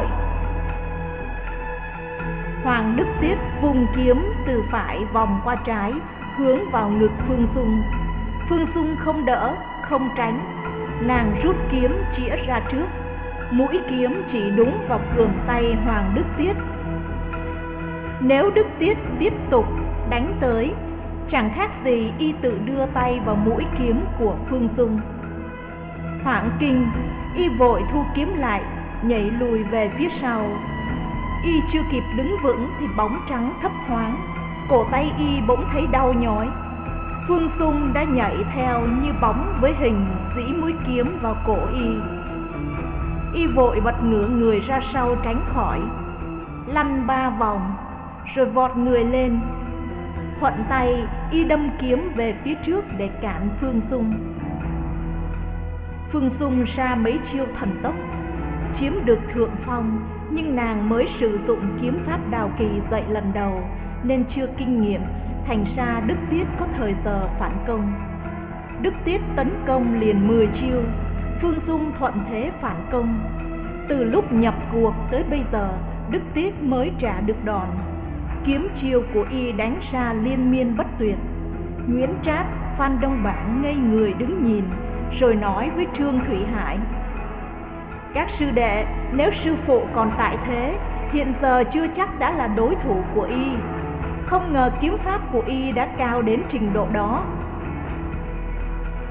Hoàng Đức Tiết vùng kiếm từ phải vòng qua trái, hướng vào ngực Phương Dung. Phương Dung không đỡ, không tránh, nàng rút kiếm chĩa ra trước. Mũi kiếm chỉ đúng vào cườm tay Hoàng Đức Tiết. Nếu Đức Tiết tiếp tục đánh tới, chẳng khác gì y tự đưa tay vào mũi kiếm của Phương Dung. Hoảng kinh, y vội thu kiếm lại, nhảy lùi về phía sau. Y chưa kịp đứng vững thì bóng trắng thấp thoáng, cổ tay y bỗng thấy đau nhói. Phương Dung đã nhảy theo như bóng với hình dĩ mũi kiếm vào cổ y. Y vội bật ngửa người ra sau tránh khỏi, lăn ba vòng, rồi vọt người lên. Thuận tay y đâm kiếm về phía trước để cản Phương Dung. Phương Dung ra mấy chiêu thần tốc, chiếm được thượng phong, nhưng nàng mới sử dụng kiếm pháp Đào Kỳ dạy lần đầu nên chưa kinh nghiệm, thành ra Đức Tiết có thời giờ phản công. Đức Tiết tấn công liền mười chiêu, Phương Dung thuận thế phản công. Từ lúc nhập cuộc tới bây giờ, Đức Tiết mới trả được đòn. Kiếm chiêu của y đánh ra liên miên bất tuyệt. Nguyễn Trát, Phan Đông Bản ngây người đứng nhìn, rồi nói với Trương Thủy Hải: các sư đệ, nếu sư phụ còn tại thế, hiện giờ chưa chắc đã là đối thủ của y. Không ngờ kiếm pháp của y đã cao đến trình độ đó.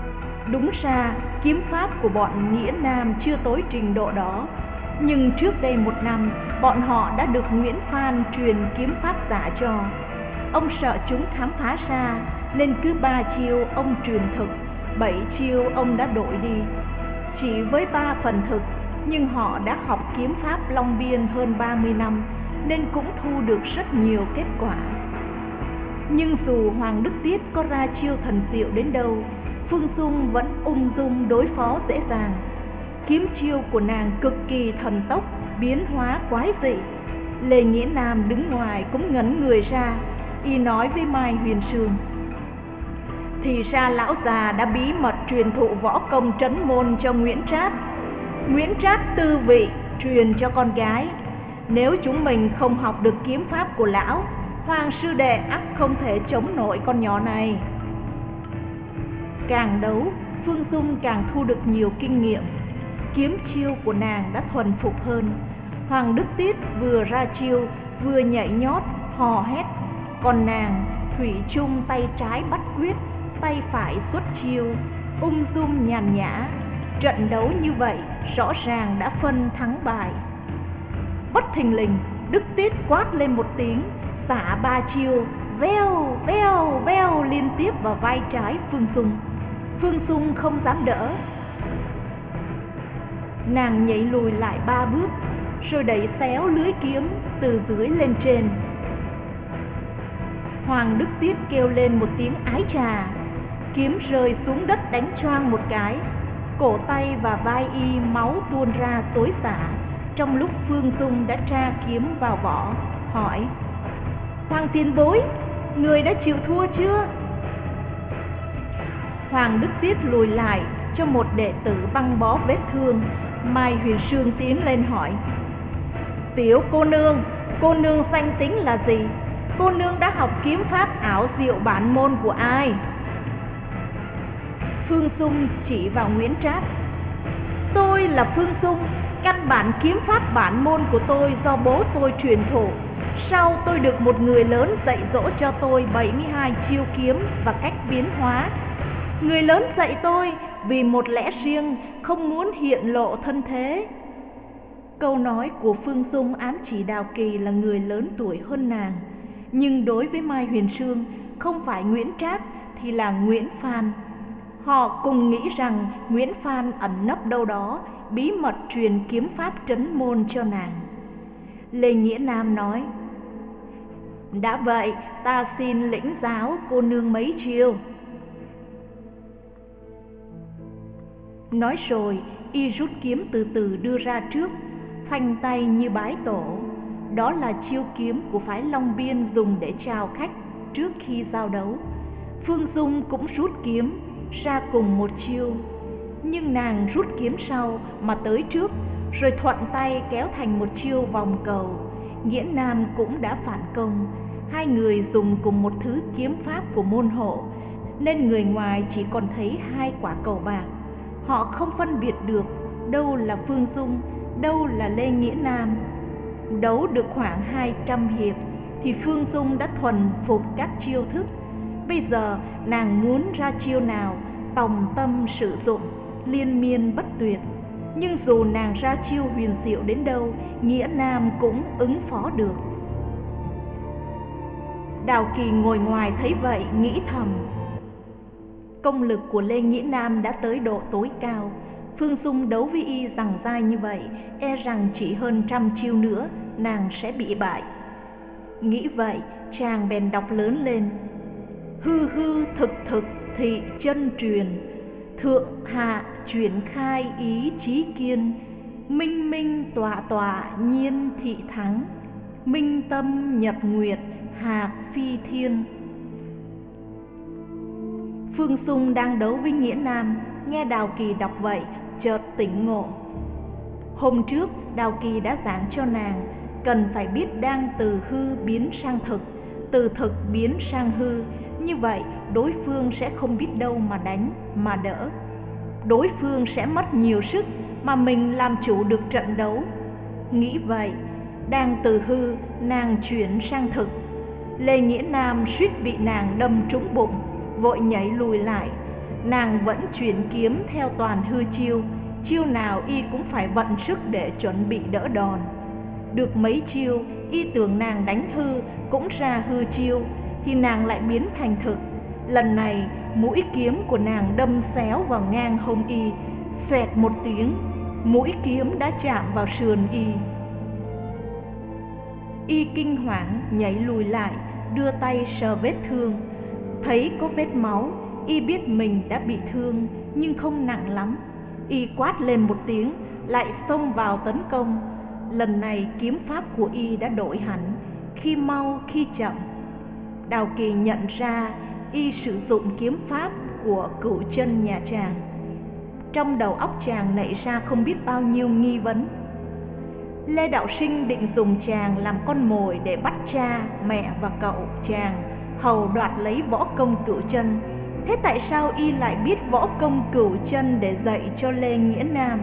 Đúng ra kiếm pháp của bọn Nghĩa Nam chưa tới trình độ đó, nhưng trước đây một năm bọn họ đã được Nguyễn Phan truyền kiếm pháp giả cho. Ông sợ chúng khám phá ra nên cứ ba chiêu ông truyền thực, bảy chiêu ông đã đổi đi. Chỉ với ba phần thực nhưng họ đã học kiếm pháp Long Biên hơn ba mươi năm nên cũng thu được rất nhiều kết quả. Nhưng dù Hoàng Đức Tiết có ra chiêu thần diệu đến đâu, Phương Dung vẫn ung dung đối phó dễ dàng. Kiếm chiêu của nàng cực kỳ thần tốc, biến hóa quái dị. Lê Nghĩa Nam đứng ngoài cũng ngẩn người ra, y nói với Mai Huyền Sương: thì ra lão già đã bí mật truyền thụ võ công trấn môn cho Nguyễn Trác. Nguyễn Trác tư vị truyền cho con gái. Nếu chúng mình không học được kiếm pháp của lão, Hoàng sư đệ ắt không thể chống nổi con nhỏ này. Càng đấu, Phương Dung càng thu được nhiều kinh nghiệm. Kiếm chiêu của nàng đã thuần phục hơn. Hoàng Đức Tiết vừa ra chiêu vừa nhảy nhót hò hét, còn nàng thủy chung tay trái bắt quyết, tay phải xuất chiêu, ung dung nhàn nhã. Trận đấu như vậy rõ ràng đã phân thắng bại. Bất thình lình, Đức Tiết quát lên một tiếng, xả ba chiêu veo veo veo liên tiếp vào vai trái Phương Dung. Phương Dung không dám đỡ, nàng nhảy lùi lại ba bước rồi đẩy xéo lưới kiếm từ dưới lên trên. Hoàng Đức Tiết kêu lên một tiếng ái chà, kiếm rơi xuống đất đánh choang một cái, cổ tay và vai y máu tuôn ra xối xả. Trong lúc Phương Dung đã tra kiếm vào vỏ, hỏi: Hoàng tiền bối, người đã chịu thua chưa? Hoàng Đức Tiết lùi lại cho một đệ tử băng bó vết thương. Mai Huyền Sương tiến lên hỏi: tiểu cô nương, cô nương danh tính là gì? Cô nương đã học kiếm pháp ảo diệu bản môn của ai? Phương Dung chỉ vào Nguyễn Trác: tôi là Phương Dung, căn bản kiếm pháp bản môn của tôi do bố tôi truyền thụ. Sau tôi được một người lớn dạy dỗ cho tôi bảy mươi hai chiêu kiếm và cách biến hóa. Người lớn dạy tôi vì một lẽ riêng, không muốn hiện lộ thân thế. Câu nói của Phương Dung ám chỉ Đào Kỳ là người lớn tuổi hơn nàng. Nhưng đối với Mai Huyền Sương, không phải Nguyễn Trác thì là Nguyễn Phan. Họ cùng nghĩ rằng Nguyễn Phan ẩn nấp đâu đó, bí mật truyền kiếm pháp trấn môn cho nàng. Lê Nghĩa Nam nói: đã vậy, ta xin lĩnh giáo cô nương mấy chiêu. Nói rồi, y rút kiếm từ từ đưa ra trước, phanh tay như bái tổ. Đó là chiêu kiếm của phái Long Biên dùng để chào khách trước khi giao đấu. Phương Dung cũng rút kiếm ra cùng một chiêu, nhưng nàng rút kiếm sau mà tới trước, rồi thuận tay kéo thành một chiêu vòng cầu. Nghĩa Nam cũng đã phản công. Hai người dùng cùng một thứ kiếm pháp của môn hộ, nên người ngoài chỉ còn thấy hai quả cầu bạc. Họ không phân biệt được đâu là Phương Dung, đâu là Lê Nghĩa Nam. Đấu được khoảng hai trăm hiệp thì Phương Dung đã thuần phục các chiêu thức. Bây giờ nàng muốn ra chiêu nào, tòng tâm sử dụng, liên miên bất tuyệt. Nhưng dù nàng ra chiêu huyền diệu đến đâu, Nghĩa Nam cũng ứng phó được. Đào Kỳ ngồi ngoài thấy vậy nghĩ thầm: công lực của Lê Nghĩa Nam đã tới độ tối cao. Phương Dung đấu với y giằng dai như vậy, e rằng chỉ hơn trăm chiêu nữa nàng sẽ bị bại. Nghĩ vậy, chàng bèn đọc lớn lên: hư hư thực thực thị chân truyền, thượng hạ chuyển khai ý chí kiên, minh minh tọa tọa nhiên thị thắng, minh tâm nhật nguyệt hạc phi thiên. Phương Dung đang đấu với Nghĩa Nam, nghe Đào Kỳ đọc vậy chợt tỉnh ngộ. Hôm trước Đào Kỳ đã giảng cho nàng cần phải biết đang từ hư biến sang thực, từ thực biến sang hư. Như vậy đối phương sẽ không biết đâu mà đánh, mà đỡ. Đối phương sẽ mất nhiều sức mà mình làm chủ được trận đấu. Nghĩ vậy, đang từ hư nàng chuyển sang thực. Lê Nghĩa Nam suýt bị nàng đâm trúng bụng, vội nhảy lùi lại. Nàng vẫn chuyển kiếm theo toàn hư chiêu, chiêu nào y cũng phải vận sức để chuẩn bị đỡ đòn. Được mấy chiêu, y tưởng nàng đánh hư cũng ra hư chiêu, thì nàng lại biến thành thực. Lần này mũi kiếm của nàng đâm xéo vào ngang hông y, xoẹt một tiếng, mũi kiếm đã chạm vào sườn y. Y kinh hoảng nhảy lùi lại, đưa tay sờ vết thương. Thấy có vết máu, y biết mình đã bị thương nhưng không nặng lắm. Y quát lên một tiếng, lại xông vào tấn công. Lần này kiếm pháp của y đã đổi hẳn, khi mau khi chậm. Đào Kỳ nhận ra y sử dụng kiếm pháp của Cửu Chân nhà chàng. Trong đầu óc chàng nảy ra không biết bao nhiêu nghi vấn. Lê Đạo Sinh định dùng chàng làm con mồi để bắt cha, mẹ và cậu chàng hầu đoạt lấy võ công Cửu Chân. Thế tại sao y lại biết võ công Cửu Chân để dạy cho Lê Nghĩa Nam?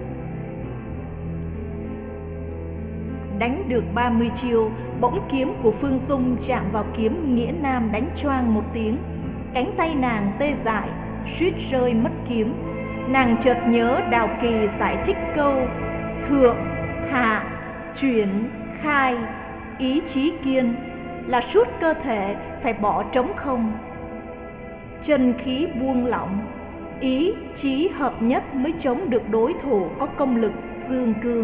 Đánh được ba mươi chiêu, bỗng kiếm của Phương Dung chạm vào kiếm Nghĩa Nam đánh choang một tiếng. Cánh tay nàng tê dại, suýt rơi mất kiếm. Nàng chợt nhớ Đào Kỳ giải thích câu thượng, hạ, chuyển, khai, ý chí kiên là suốt cơ thể phải bỏ trống không. Chân khí buông lỏng, ý chí hợp nhất mới chống được đối thủ có công lực dương cương.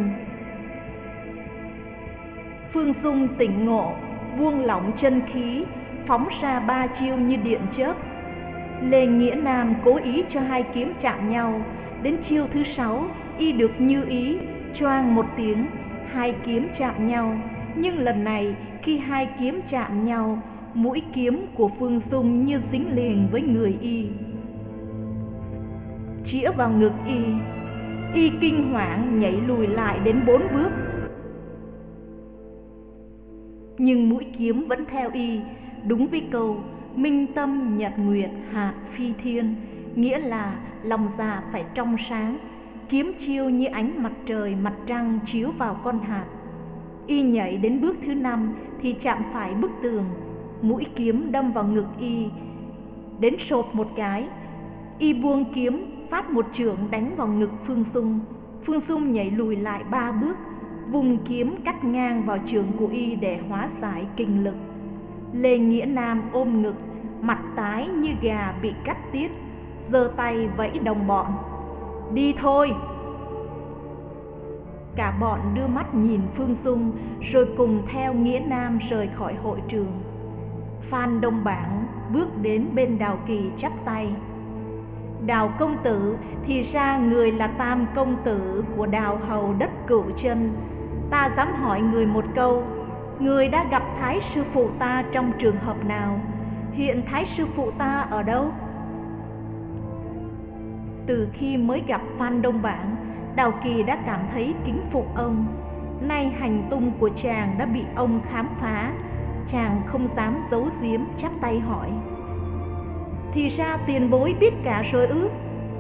Phương Dung tỉnh ngộ, buông lỏng chân khí, phóng ra ba chiêu như điện chớp. Lê Nghĩa Nam cố ý cho hai kiếm chạm nhau. Đến chiêu thứ sáu, y được như ý, choang một tiếng, hai kiếm chạm nhau. Nhưng lần này khi hai kiếm chạm nhau, mũi kiếm của Phương Dung như dính liền với người y, chĩa vào ngực y. Y kinh hoảng nhảy lùi lại đến bốn bước, nhưng mũi kiếm vẫn theo y, đúng với câu minh tâm nhật nguyệt hạt phi thiên, nghĩa là lòng già phải trong sáng, kiếm chiêu như ánh mặt trời mặt trăng chiếu vào con hạt. Y nhảy đến bước thứ năm thì chạm phải bức tường, mũi kiếm đâm vào ngực y, đến sột một cái. Y buông kiếm, phát một chưởng đánh vào ngực Phương Dung. Phương Dung nhảy lùi lại ba bước, vùng kiếm cắt ngang vào chưởng của y để hóa giải kinh lực. Lê Nghĩa Nam ôm ngực, mặt tái như gà bị cắt tiết, giơ tay vẫy đồng bọn: đi thôi. Cả bọn đưa mắt nhìn Phương Dung rồi cùng theo Nghĩa Nam rời khỏi hội trường. Phan Đông Bảng bước đến bên Đào Kỳ chắp tay: Đào công tử, thì ra người là tam công tử của Đào hầu đất Cửu Chân. Ta dám hỏi người một câu, người đã gặp Thái sư phụ ta trong trường hợp nào? Hiện Thái sư phụ ta ở đâu? Từ khi mới gặp Phan Đông Bảng, Đào Kỳ đã cảm thấy kính phục ông. Nay hành tung của chàng đã bị ông khám phá, chàng không dám giấu giếm, chắp tay hỏi: thì ra tiền bối biết cả rồi ư?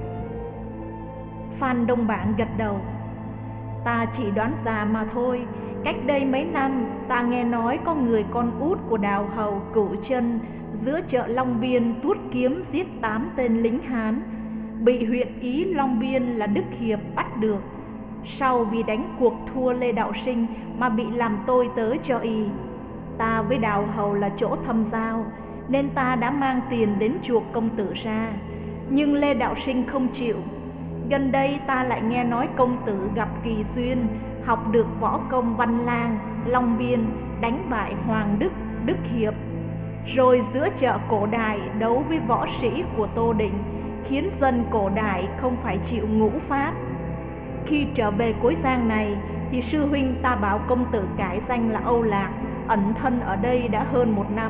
Phan Đông Bảng gật đầu: ta chỉ đoán già mà thôi. Cách đây mấy năm, ta nghe nói có người con út của Đào hầu Cửu Chân giữa chợ Long Biên tuốt kiếm giết tám tên lính Hán, bị huyện Ý Long Biên là Đức Hiệp bắt được. Sau vì đánh cuộc thua Lê Đạo Sinh mà bị làm tôi tớ cho y. Ta với Đào hầu là chỗ thâm giao, nên ta đã mang tiền đến chuộc công tử ra, nhưng Lê Đạo Sinh không chịu. Gần đây ta lại nghe nói công tử gặp kỳ duyên, học được võ công Văn Lang, Long Biên, đánh bại Hoàng Đức, Đức Hiệp, rồi giữa chợ Cổ Đài đấu với võ sĩ của Tô Định, khiến dân Cổ Đài không phải chịu ngũ pháp. Khi trở về Cối Giang này thì sư huynh ta bảo công tử cải danh là Âu Lạc, ẩn thân ở đây đã hơn một năm.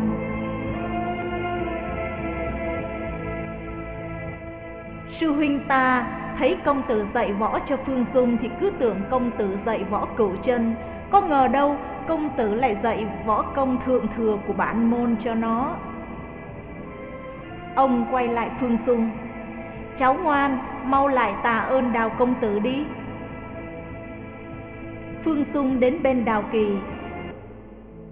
Sư huynh ta thấy công tử dạy võ cho Phương Dung thì cứ tưởng công tử dạy võ Cửu Chân, có ngờ đâu công tử lại dạy võ công thượng thừa của bản môn cho nó. Ông quay lại Phương Dung: cháu ngoan, mau lại tạ ơn Đào công tử đi. Phương Dung đến bên Đào Kỳ,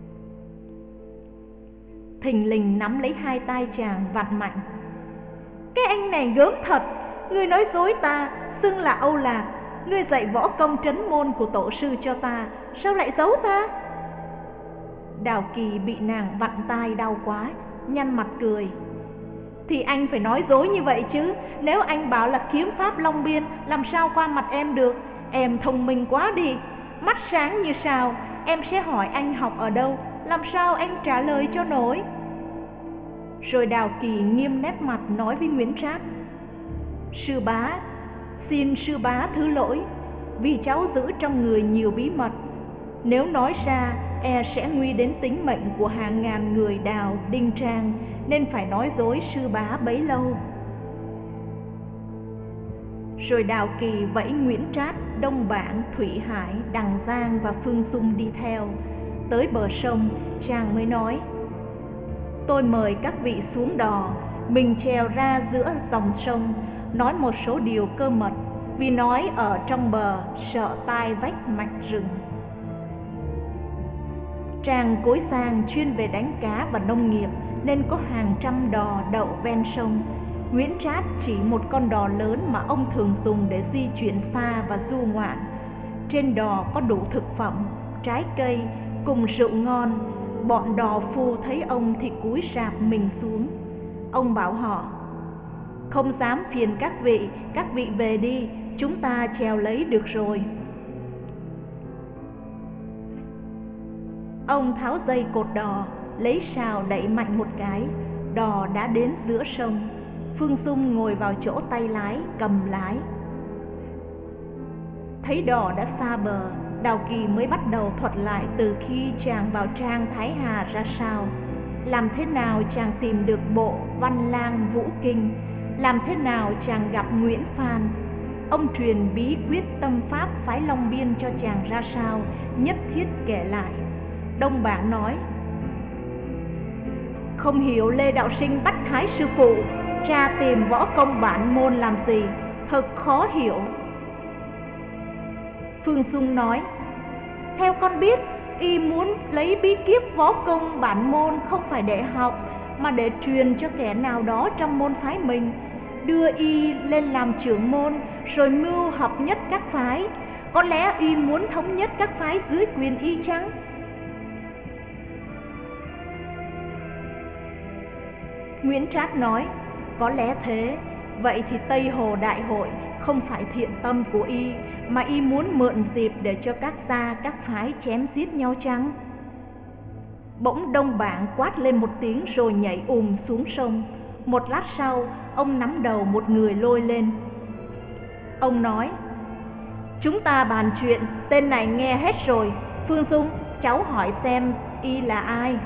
thình lình nắm lấy hai tay chàng vặn mạnh: Cái anh này gớm thật, ngươi nói dối ta, xưng là Âu Lạc, ngươi dạy võ công trấn môn của tổ sư cho ta, sao lại giấu ta? Đào Kỳ bị nàng vặn tai đau quá, nhăn mặt cười. Thì anh phải nói dối như vậy chứ, nếu anh bảo là kiếm pháp Long Biên, làm sao qua mặt em được? Em thông minh quá đi, mắt sáng như sao, em sẽ hỏi anh học ở đâu, làm sao anh trả lời cho nổi? Rồi Đào Kỳ nghiêm nét mặt nói với Nguyễn Trác: Sư bá, xin sư bá thứ lỗi, vì cháu giữ trong người nhiều bí mật, nếu nói ra e sẽ nguy đến tính mệnh của hàng ngàn người Đào, Đinh Trang, nên phải nói dối sư bá bấy lâu. Rồi Đào Kỳ vẫy Nguyễn Trác, Đông Bản, Thủy Hải, Đằng Giang và Phương Xung đi theo. Tới bờ sông, chàng mới nói: Tôi mời các vị xuống đò, mình trèo ra giữa dòng sông, nói một số điều cơ mật, vì nói ở trong bờ sợ tai vách mạch rừng. Tràng Cối Giang chuyên về đánh cá và nông nghiệp, nên có hàng trăm đò đậu ven sông. Nguyễn Trác chỉ một con đò lớn mà ông thường dùng để di chuyển xa và du ngoạn. Trên đò có đủ thực phẩm, trái cây cùng rượu ngon. Bọn đò phu thấy ông thì cúi rạp mình xuống. Ông bảo họ: Không dám phiền các vị, các vị về đi, chúng ta trèo lấy được rồi. Ông tháo dây cột đò, lấy sào đẩy mạnh một cái, đò đã đến giữa sông. Phương Xung ngồi vào chỗ tay lái, cầm lái. Thấy đò đã xa bờ, Đào Kỳ mới bắt đầu thuật lại từ khi chàng vào trang Thái Hà ra sao, làm thế nào chàng tìm được bộ Văn Lang Vũ Kinh, làm thế nào chàng gặp Nguyễn Phan. Ông truyền bí quyết tâm pháp phái Long Biên cho chàng ra sao, nhất thiết kể lại. Đông Bản nói: Không hiểu Lê Đạo Sinh bắt Thái sư phụ tra tìm võ công bản môn làm gì, thật khó hiểu. Phương Xung nói: Theo con biết, y muốn lấy bí kíp võ công bản môn không phải để học, mà để truyền cho kẻ nào đó trong môn phái mình, đưa y lên làm trưởng môn, rồi mưu hợp nhất các phái. Có lẽ y muốn thống nhất các phái dưới quyền y chăng? Nguyễn Trác nói: Có lẽ thế. Vậy thì Tây Hồ Đại Hội không phải thiện tâm của y, mà y muốn mượn dịp để cho các gia các phái chém giết nhau chăng? Bỗng Đông Bản quát lên một tiếng rồi nhảy ùm xuống sông. Một lát sau, ông nắm đầu một người lôi lên. Ông nói: Chúng ta bàn chuyện, tên này nghe hết rồi. Phương Xung, cháu hỏi xem y là ai?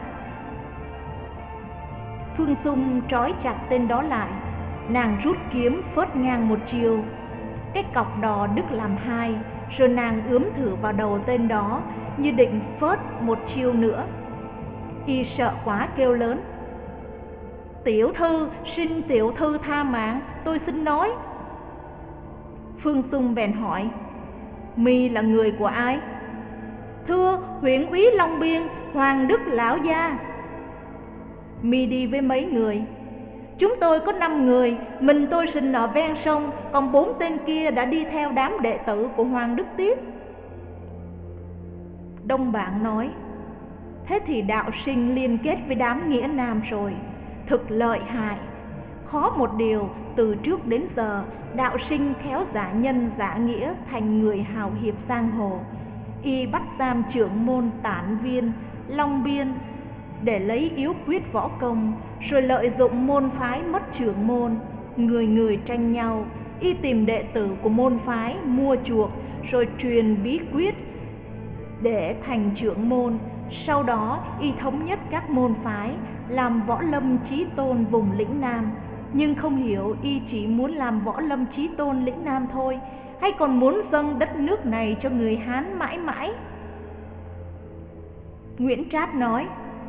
Phương Xung trói chặt tên đó lại, nàng rút kiếm phớt ngang một chiều. Cái cọc đò đứt làm hai, rồi nàng ướm thử vào đầu tên đó, như định phớt một chiêu nữa. Y sợ quá kêu lớn: Tiểu thư, xin tiểu thư tha mạng, tôi xin nói. Phương Xung bèn hỏi: Mi là người của ai? Thưa huyện úy Long Biên, Hoàng Đức lão gia. Mi đi với mấy người? Chúng tôi có năm người, mình tôi sinh ở ven sông, còn bốn tên kia đã đi theo đám đệ tử của Hoàng Đức tiếp. Đông Bản nói: Thế thì đạo sinh liên kết với đám nghĩa nam rồi, thực lợi hại. Khó một điều, từ trước đến giờ đạo sinh khéo giả nhân giả nghĩa thành người hào hiệp giang hồ. Y bắt giam trưởng môn Tản Viên, Long Biên để lấy yếu quyết võ công, rồi lợi dụng môn phái mất trưởng môn, người người tranh nhau. Y tìm đệ tử của môn phái mua chuộc, rồi truyền bí quyết để thành trưởng môn. Sau đó y thống nhất các môn phái, làm võ lâm chí tôn vùng lĩnh Nam. Nhưng không hiểu y chỉ muốn làm võ lâm chí tôn lĩnh Nam thôi, hay còn muốn dâng đất nước này cho người Hán mãi mãi? Nguyễn Trác nói: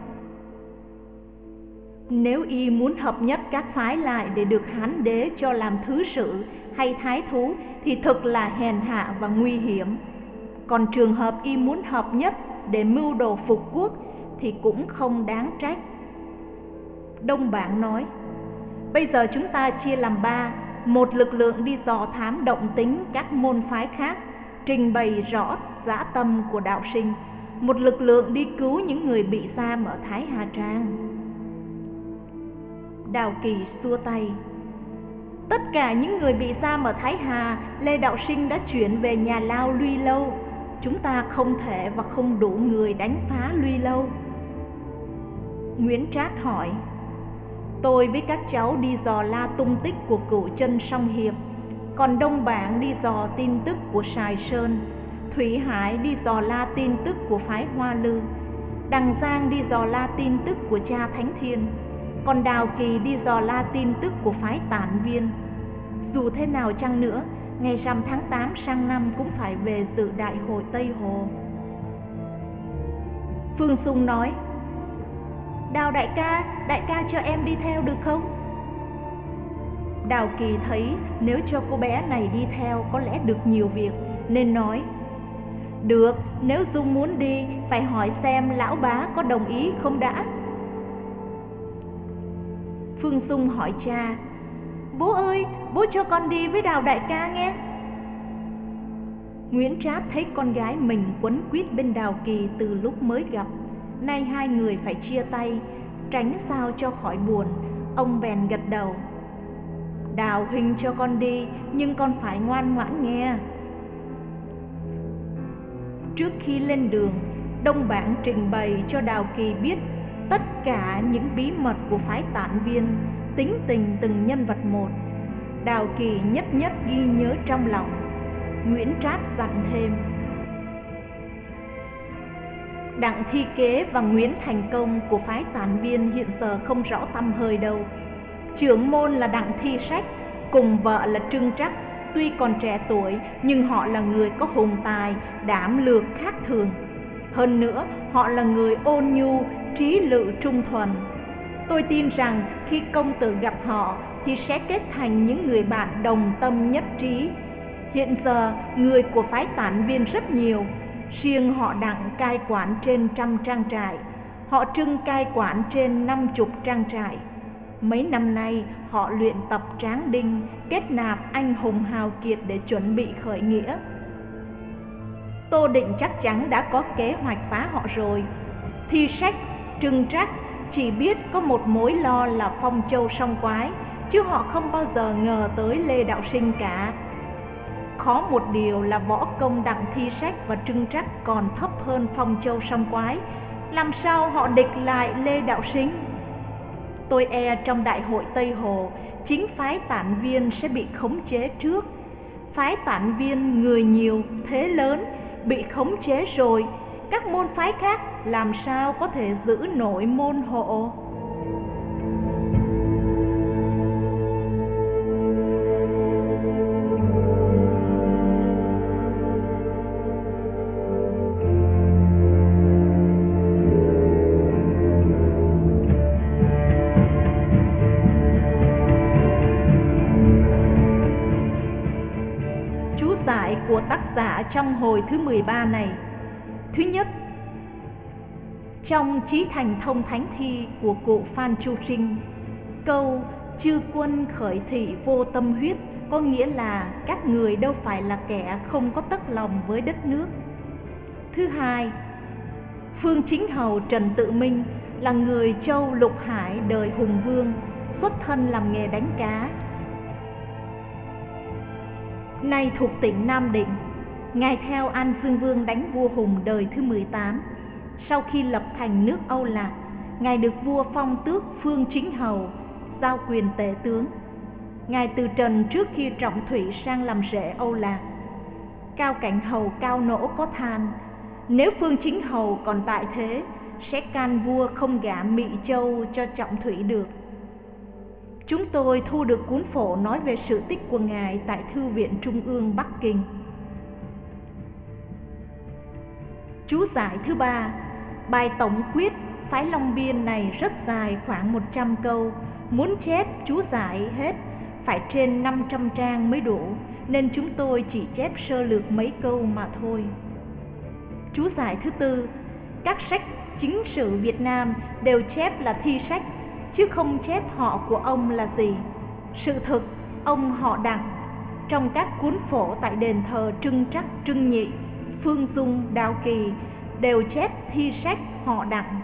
Nếu y muốn hợp nhất các phái lại để được Hán đế cho làm thứ sự hay thái thú thì thực là hèn hạ và nguy hiểm. Còn trường hợp y muốn hợp nhất để mưu đồ phục quốc thì cũng không đáng trách. Đông Bản nói: Bây giờ chúng ta chia làm ba, một lực lượng đi dò thám động tính các môn phái khác, trình bày rõ dã tâm của đạo sinh, một lực lượng đi cứu những người bị giam ở Thái Hà Trang. Đào Kỳ xua tay. Tất cả những người bị giam ở Thái Hà, Lê đạo sinh đã chuyển về nhà lao Luy Lâu. Chúng ta không thể và không đủ người đánh phá Luy Lâu. Nguyễn Trác hỏi. Tôi với các cháu đi dò la tung tích của cửu chân Song Hiệp, còn Đông Bảng đi dò tin tức của Sài Sơn, Thủy Hải đi dò la tin tức của phái Hoa Lư, Đằng Giang đi dò la tin tức của cha Thánh Thiên, còn Đào Kỳ đi dò la tin tức của phái Tản Viên. Dù thế nào chăng nữa, ngày rằm tháng tám sang năm cũng phải về dự đại hội Tây Hồ. Phương Sung nói. Đào đại ca, đại ca cho em đi theo được không? Đào Kỳ thấy nếu cho cô bé này đi theo có lẽ được nhiều việc, nên nói. Được, nếu Dung muốn đi, phải hỏi xem lão bá có đồng ý không đã. Phương Dung hỏi cha. Bố ơi, bố cho con đi với Đào đại ca nghe. Nguyễn Trác thấy con gái mình quấn quýt bên Đào Kỳ từ lúc mới gặp, nay hai người phải chia tay, tránh sao cho khỏi buồn, ông bèn gật đầu. Đào huynh cho con đi, nhưng con phải ngoan ngoãn nghe. Trước khi lên đường, Đông Bảng trình bày cho Đào Kỳ biết tất cả những bí mật của phái Tản Viên, tính tình từng nhân vật một. Đào Kỳ nhất nhất ghi nhớ trong lòng. Nguyễn Trác dặn thêm. Đặng Thi Kế và Nguyễn Thành Công của phái Tản Viên hiện giờ không rõ tăm hơi đâu. Trưởng môn là Đặng Thi Sách, cùng vợ là Trưng Trắc, tuy còn trẻ tuổi nhưng họ là người có hùng tài, đảm lược khác thường. Hơn nữa, họ là người ôn nhu, trí lự trung thuần. Tôi tin rằng khi công tử gặp họ thì sẽ kết thành những người bạn đồng tâm nhất trí. Hiện giờ, người của phái Tản Viên rất nhiều. Riêng họ Đặng cai quản trên trăm trang trại, họ Trưng cai quản trên năm chục trang trại. Mấy năm nay họ luyện tập tráng đinh, kết nạp anh hùng hào kiệt để chuẩn bị khởi nghĩa. Tô Định chắc chắn đã có kế hoạch phá họ rồi. Thi Sách, Trưng Trắc chỉ biết có một mối lo là Phong Châu Song Quái, chứ họ không bao giờ ngờ tới Lê đạo sinh cả. Khó một điều là võ công Đặng Thi Sách và Trưng Trắc còn thấp hơn Phong Châu Song Quái, làm sao họ địch lại Lê đạo sinh? Tôi e trong đại hội Tây Hồ, chính phái Tản Viên sẽ bị khống chế trước. Phái Tản Viên người nhiều, thế lớn, bị khống chế rồi, các môn phái khác làm sao có thể giữ nổi môn hộ? Của tác giả trong hồi thứ mười ba này. Thứ nhất, trong Chí Thành Thông Thánh Thi của cụ Phan Chu Trinh, câu chư quân khởi thị vô tâm huyết có nghĩa là các người đâu phải là kẻ không có tấc lòng với đất nước. Thứ hai, Phương Chính Hầu Trần Tự Minh là người châu Lục Hải đời Hùng Vương, xuất thân làm nghề đánh cá. Nay thuộc tỉnh Nam Định, ngài theo An Dương Vương đánh vua Hùng đời thứ mười tám. Sau khi lập thành nước Âu Lạc, ngài được vua phong tước Phương Chính Hầu, giao quyền tể tướng. Ngài từ trần trước khi Trọng Thủy sang làm rể Âu Lạc. Cao Cảnh Hầu Cao Nỗ có than, nếu Phương Chính Hầu còn tại thế, sẽ can vua không gả Mị Châu cho Trọng Thủy được. Chúng tôi thu được cuốn phổ nói về sự tích của ngài tại Thư viện Trung ương Bắc Kinh. Chú giải thứ ba, bài tổng quyết phái Long Biên này rất dài, khoảng một trăm câu. Muốn chép chú giải hết phải trên năm trăm trang mới đủ, nên chúng tôi chỉ chép sơ lược mấy câu mà thôi. Chú giải thứ tư, các sách chính sử Việt Nam đều chép là Thi Sách, chứ không chép họ của ông là gì. Sự thực, ông họ Đặng. Trong các cuốn phổ tại đền thờ Trưng Trắc, Trưng Nhị, Phương Dung, Đào Kỳ đều chép thi sách họ Đặng.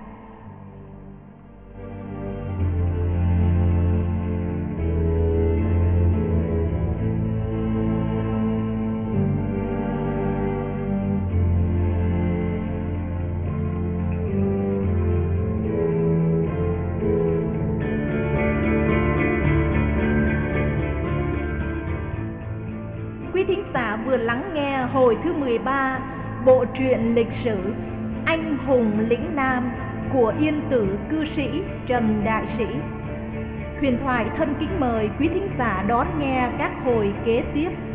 Quý thính giả vừa lắng nghe hồi thứ mười ba bộ truyện lịch sử Anh hùng lĩnh Nam của yên tử cư sĩ Trần Đại Sĩ. Huyền Thoại thân kính mời quý thính giả đón nghe các hồi kế tiếp.